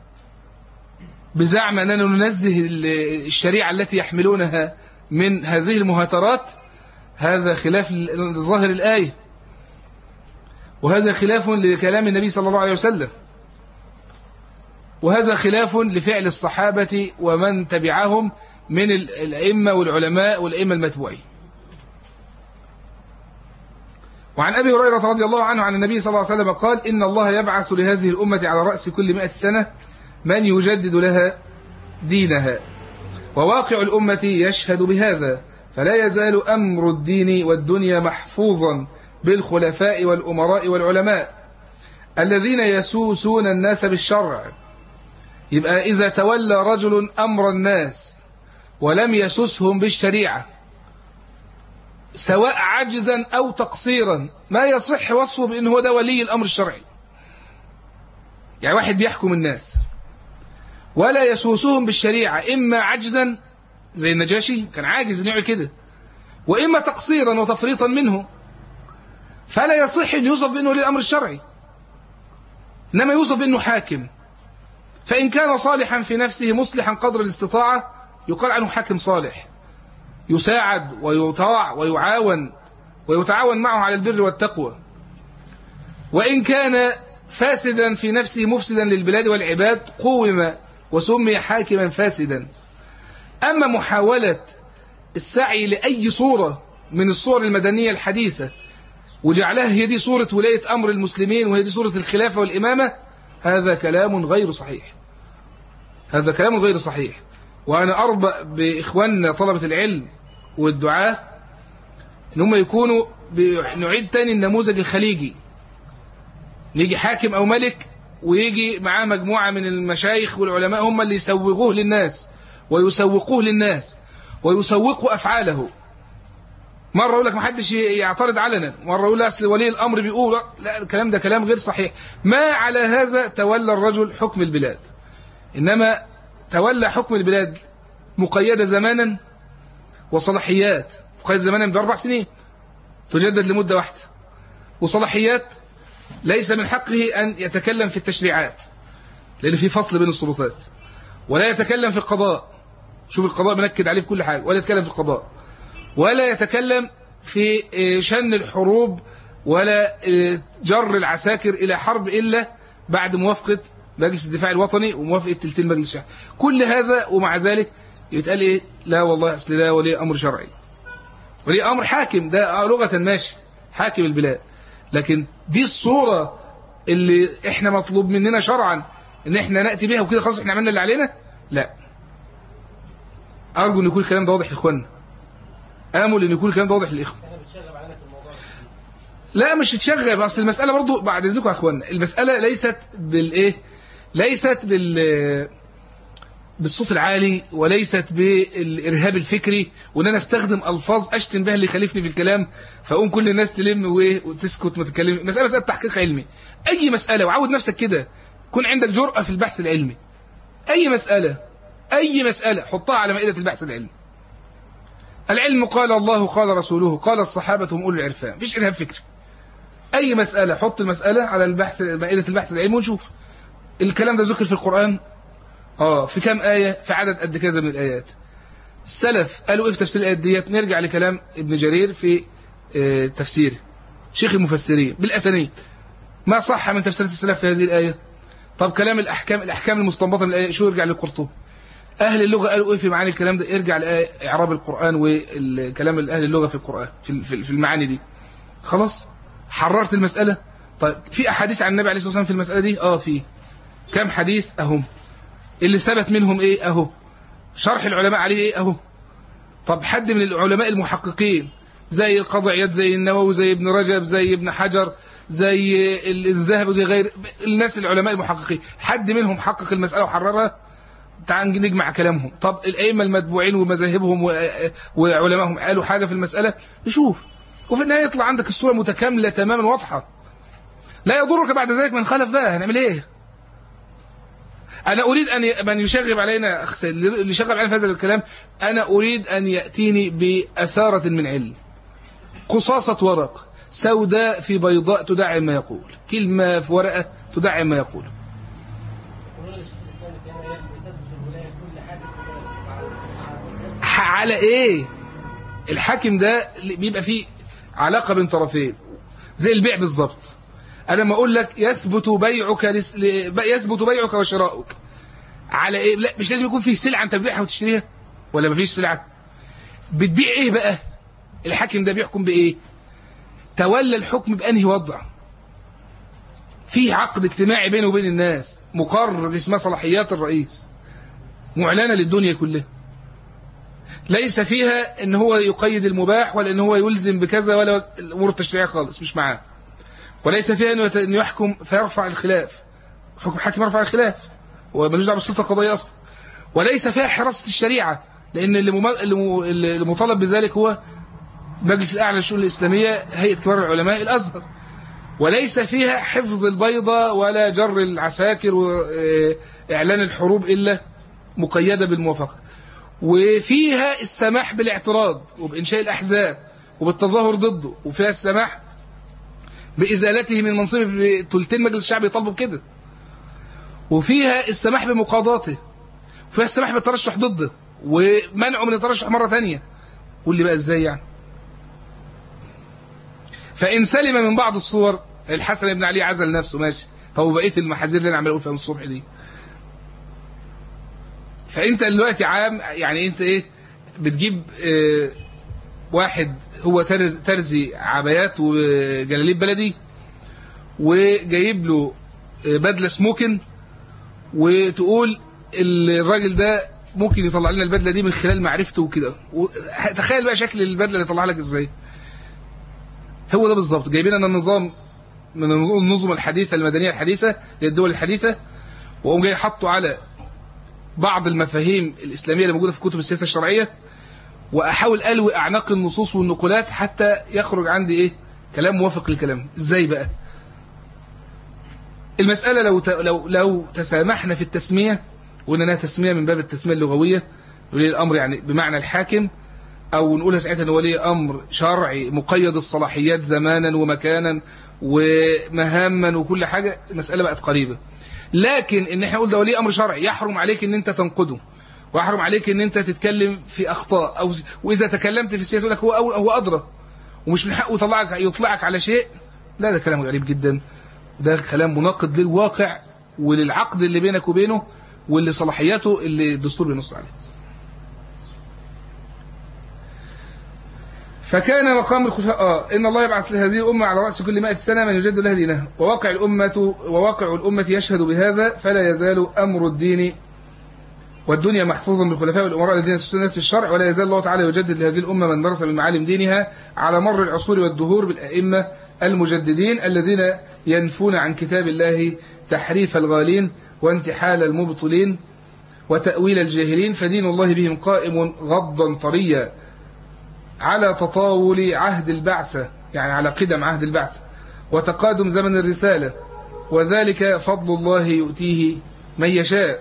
بزعم أننا ننزه الشريعة التي يحملونها من هذه المهاترات. هذا خلاف ظاهر الآية، وهذا خلاف لكلام النبي صلى الله عليه وسلم، وهذا خلاف لفعل الصحابة ومن تبعهم من الأئمة والعلماء والأئمة المتبوعين. وعن أبي هريرة رضي الله عنه عن النبي صلى الله عليه وسلم قال إن الله يبعث لهذه الأمة على رأس كل مئة سنة من يجدد لها دينها، وواقع الأمة يشهد بهذا، فلا يزال أمر الدين والدنيا محفوظا بالخلفاء والأمراء والعلماء الذين يسوسون الناس بالشرع. يبقى إذا تولى رجل أمر الناس ولم يسسهم بالشريعة سواء عجزا أو تقصيرا ما يصح وصفه بأنه هو ده ولي الأمر الشرعي. يعني واحد بيحكم الناس ولا يسوسهم بالشريعة إما عجزا زي النجاشي كان عاجز أن يعمل كده، وإما تقصيرا وتفريطا منه، فلا يصح أن يوصف بأنه ولي الأمر الشرعي، إنما يوصف بأنه حاكم. فإن كان صالحا في نفسه مصلحا قدر الاستطاعة يقال عنه حاكم صالح، يساعد ويطاع ويعاون ويتعاون معه على البر والتقوى. وإن كان فاسدا في نفسه مفسدا للبلاد والعباد قوم وسمي حاكما فاسدا. أما محاولة السعي لأي صورة من الصور المدنية الحديثة وجعلها هي دي صورة ولاية أمر المسلمين وهي دي صورة الخلافة والإمامة، هذا كلام غير صحيح، هذا كلام غير صحيح. وأنا أربأ بإخواننا طلبة العلم والدعاة إن هم يكونوا نعيد تاني النموذج الخليجي، نيجي حاكم أو ملك ويجي معاه مجموعة من المشايخ والعلماء هم اللي يسوقوه للناس ويسوقوه للناس ويسوقوا أفعاله. مرة يقول لك ما حدش يعترض علنا، مرة يقول أصل ولي الأمر بيقول، لا الكلام ده كلام غير صحيح. ما على هذا تولى الرجل حكم البلاد، إنما تولى حكم البلاد مقيدة زمانا وصلاحيات، مقيدة زمانا بأربع سنين تجدد لمدة واحدة، وصلاحيات ليس من حقه أن يتكلم في التشريعات لأن في فصل بين السلطات، ولا يتكلم في القضاء، شوف القضاء بنكد عليه في كل حاجة، ولا يتكلم في القضاء، ولا يتكلم في شن الحروب ولا جر العساكر إلى حرب إلا بعد موافقة مجلس الدفاع الوطني وموافقة تلتين مجلس الشعب. كل هذا ومع ذلك يتقال إيه؟ لا والله أصل لا ولي أمر شرعي، ولي أمر حاكم ده لغة ماشي حاكم البلاد، لكن دي الصورة اللي احنا مطلوب مننا شرعا ان احنا نأتي بها وكده خلاص احنا عملنا اللي علينا. لا، أرجو أن يكون الكلام ده واضح لإخواننا، آمل أن يكون الكلام ده واضح للإخوة. لا مش تشغب، أصل المسألة برضو بعد إذنكم يا أخواننا، المسألة ليست بالإيه، ليست بال بالصوت العالي، وليست بالإرهاب الفكري وأن أنا أستخدم ألفاظ أشتم بها اللي يخالفني في الكلام فأقوم كل الناس تلم وتسكت ما تتكلم. مسألة مسألة تحقيق علمي، أي مسألة، وعود نفسك كده، كون عندك جرأة في البحث العلمي. أي مسألة أي مسألة حطها على مائدة البحث العلمي. العلم قال الله قال رسوله قال الصحابة هم أولو العرفان، مفيش إرهاب فكري. أي مسألة حط المسألة على البحث مائدة البحث العلمي ونشوف الكلام ده ذكر في القرآن، آه في كام آية، في عدد قد كذا من الآيات. السلف قالوا إيه في تفسير الآيات ديت؟ نرجع لكلام ابن جرير في آه تفسيره، شيخ المفسرين بالأسانيد، ما صح من تفسيرات السلف في هذه الآية. طب كلام الأحكام الأحكام المستنبطة من الآية شو؟ يرجع للقرطبي. أهل اللغة قالوا إيه في معاني الكلام ده؟ ارجع لإعراب القرآن والكلام أهل اللغة في القرآن في المعاني دي. خلاص حررت المسألة. طيب في أحاديث عن النبي عليه الصلاة والسلام في المسألة دي؟ آه في كم حديث أهم، اللي ثبت منهم إيه أهو، شرح العلماء عليه إيه أهو. طب حد من العلماء المحققين زي القاضي عياض زي النووي زي ابن رجب زي ابن حجر زي الذهبي وزي غير الناس العلماء المحققين، حد منهم حقق المسألة وحررها؟ تعال نجمع كلامهم. طب الأئمة المتبوعين ومذاهبهم وعلمائهم قالوا حاجة في المسألة؟ نشوف، وفي النهاية يطلع عندك الصورة متكاملة تماما واضحة. لا يضرك بعد ذلك من خالف بقى، هنعمل ايه؟ أنا أريد أن من يشغب علينا اللي يشغب علينا في هذا الكلام، أنا أريد أن يأتيني بأثارة من علم، قصاصة ورق سوداء في بيضاء تدعم ما يقول، كلمة في ورقة تدعم ما يقول. على ايه؟ الحاكم ده بيبقى فيه علاقة بين طرفين زي البيع بالظبط. انا لما اقول لك يثبت بيعك لس... يثبت بيعك وشراؤك على ايه؟ لا مش لازم يكون فيه سلعة انت بتبيعها وتشتريها، ولا مفيش سلعة؟ بتبيع ايه بقى؟ الحاكم ده بيحكم بايه؟ تولى الحكم بأنهي وضع؟ فيه عقد اجتماعي بينه وبين الناس مقرر اسمها صلاحيات الرئيس معلنة للدنيا كلها، ليس فيها ان هو يقيد المباح ولا ان هو يلزم بكذا ولا الامور التشريعيه خالص مش معاه، وليس فيها انه يحكم فيرفع الخلاف، حكم حاكم يرفع الخلاف ومالوش دعوه بالسلطه القضائيه اصلا، وليس فيها حراسه الشريعه لأن اللي مطالب بذلك هو مجلس الأعلى للشؤون الإسلامية، هيئة كبار العلماء، الأزهر، وليس فيها حفظ البيضة ولا جر العساكر وإعلان الحروب إلا مقيدة بالموافقة، وفيها السماح بالاعتراض وبإنشاء الأحزاب وبالتظاهر ضده، وفيها السماح بإزالته من منصبه، ثلثين مجلس الشعب يطالبوا بكده، وفيها السماح بمقاضاته، وفيها السماح بالترشح ضده ومنعه من الترشح مرة تانية. قول لي بقى ازاي يعني؟ فإن سلم من بعض الصور، الحسن بن علي عزل نفسه ماشي، هو بقية المحاذير اللي انا عمال اقول فيها من الصبح دي. فانت دلوقتي عام، يعني انت ايه بتجيب اه واحد هو ترز ترزي عبايات وجلاليب بلدي، وجايب له بدله سموكن، وتقول الراجل ده ممكن يطلع لنا البدله دي من خلال معرفته وكده. تخيل بقى شكل البدله اللي يطلع لك ازاي. هو ده بالظبط، جايبين لنا النظام من النظم الحديثه المدنيه الحديثه للدول الحديثه، وقوم جاي حطوا على بعض المفاهيم الاسلاميه اللي موجوده في كتب السياسه الشرعيه، واحاول الوي اعناق النصوص والنقولات حتى يخرج عندي ايه كلام موافق للكلام. ازاي بقى المساله؟ لو لو لو تسامحنا في التسميه، واننا تسميه من باب التسميه اللغويه، ولي الامر يعني بمعنى الحاكم، او نقولها ساعتها ان ولي امر شرعي مقيد الصلاحيات زمانا ومكانا ومهاما وكل حاجه، المساله بقت قريبه. لكن ان احنا نقول ده ولي امر شرعي يحرم عليك ان انت تنقده، ويحرم عليك ان انت تتكلم في اخطاء، او واذا تكلمت في السياسه يقول لك هو هو ادرى ومش من حقه يطلعك يطلعك على شيء. لا، ده كلام غريب جدا، ده كلام مناقض للواقع وللعقد اللي بينك وبينه واللي صلاحياته اللي الدستور بينص عليه. فكان مقام الخلفاء آه إن الله يبعث لهذه الأمة على رأس كل مائة سنة من يجد لها دينها، وواقع الأمة وواقع الأمة يشهد بهذا، فلا يزال أمر الدين والدنيا محفوظا بالخلفاء والأمراء الذين يسسون الناس في الشرع، ولا يزال الله تعالى يجدد لهذه الأمة من درس من معالم دينها على مر العصور والدهور بالأئمة المجددين الذين ينفون عن كتاب الله تحريف الغالين وانتحال المبطلين وتأويل الجاهلين، فدين الله بهم قائم غضا طريا على تطاول عهد البعثة، يعني على قدم عهد البعثة وتقادم زمن الرسالة، وذلك فضل الله يؤتيه من يشاء،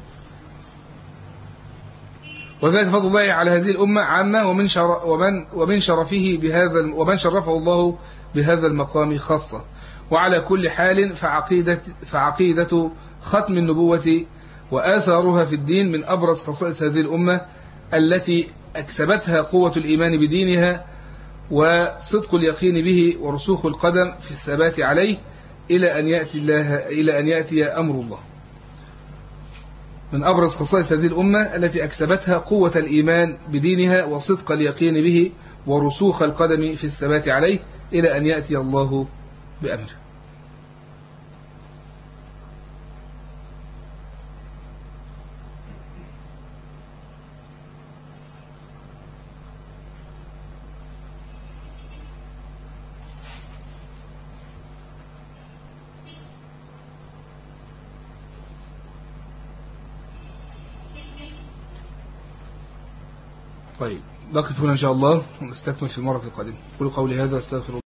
وذلك فضل الله على هذه الأمة عامة، ومن شرف ومن ومن شرفه بهذا ومن شرفه الله بهذا المقام خاصة. وعلى كل حال فعقيدة فعقيدة ختم النبوة وآثارها في الدين من أبرز خصائص هذه الأمة التي أكسبتها قوة الإيمان بدينها وصدق اليقين به ورسوخ القدم في الثبات عليه إلى أن يأتي الله إلى أن يأتي أمر الله. من أبرز خصائص هذه الأمة التي أكسبتها قوة الإيمان بدينها وصدق اليقين به ورسوخ القدم في الثبات عليه إلى أن يأتي الله بأمره. طيب، نقف هنا إن شاء الله ونستكمل في المرة القادمة. قولوا قولي هذا، استغفر الله.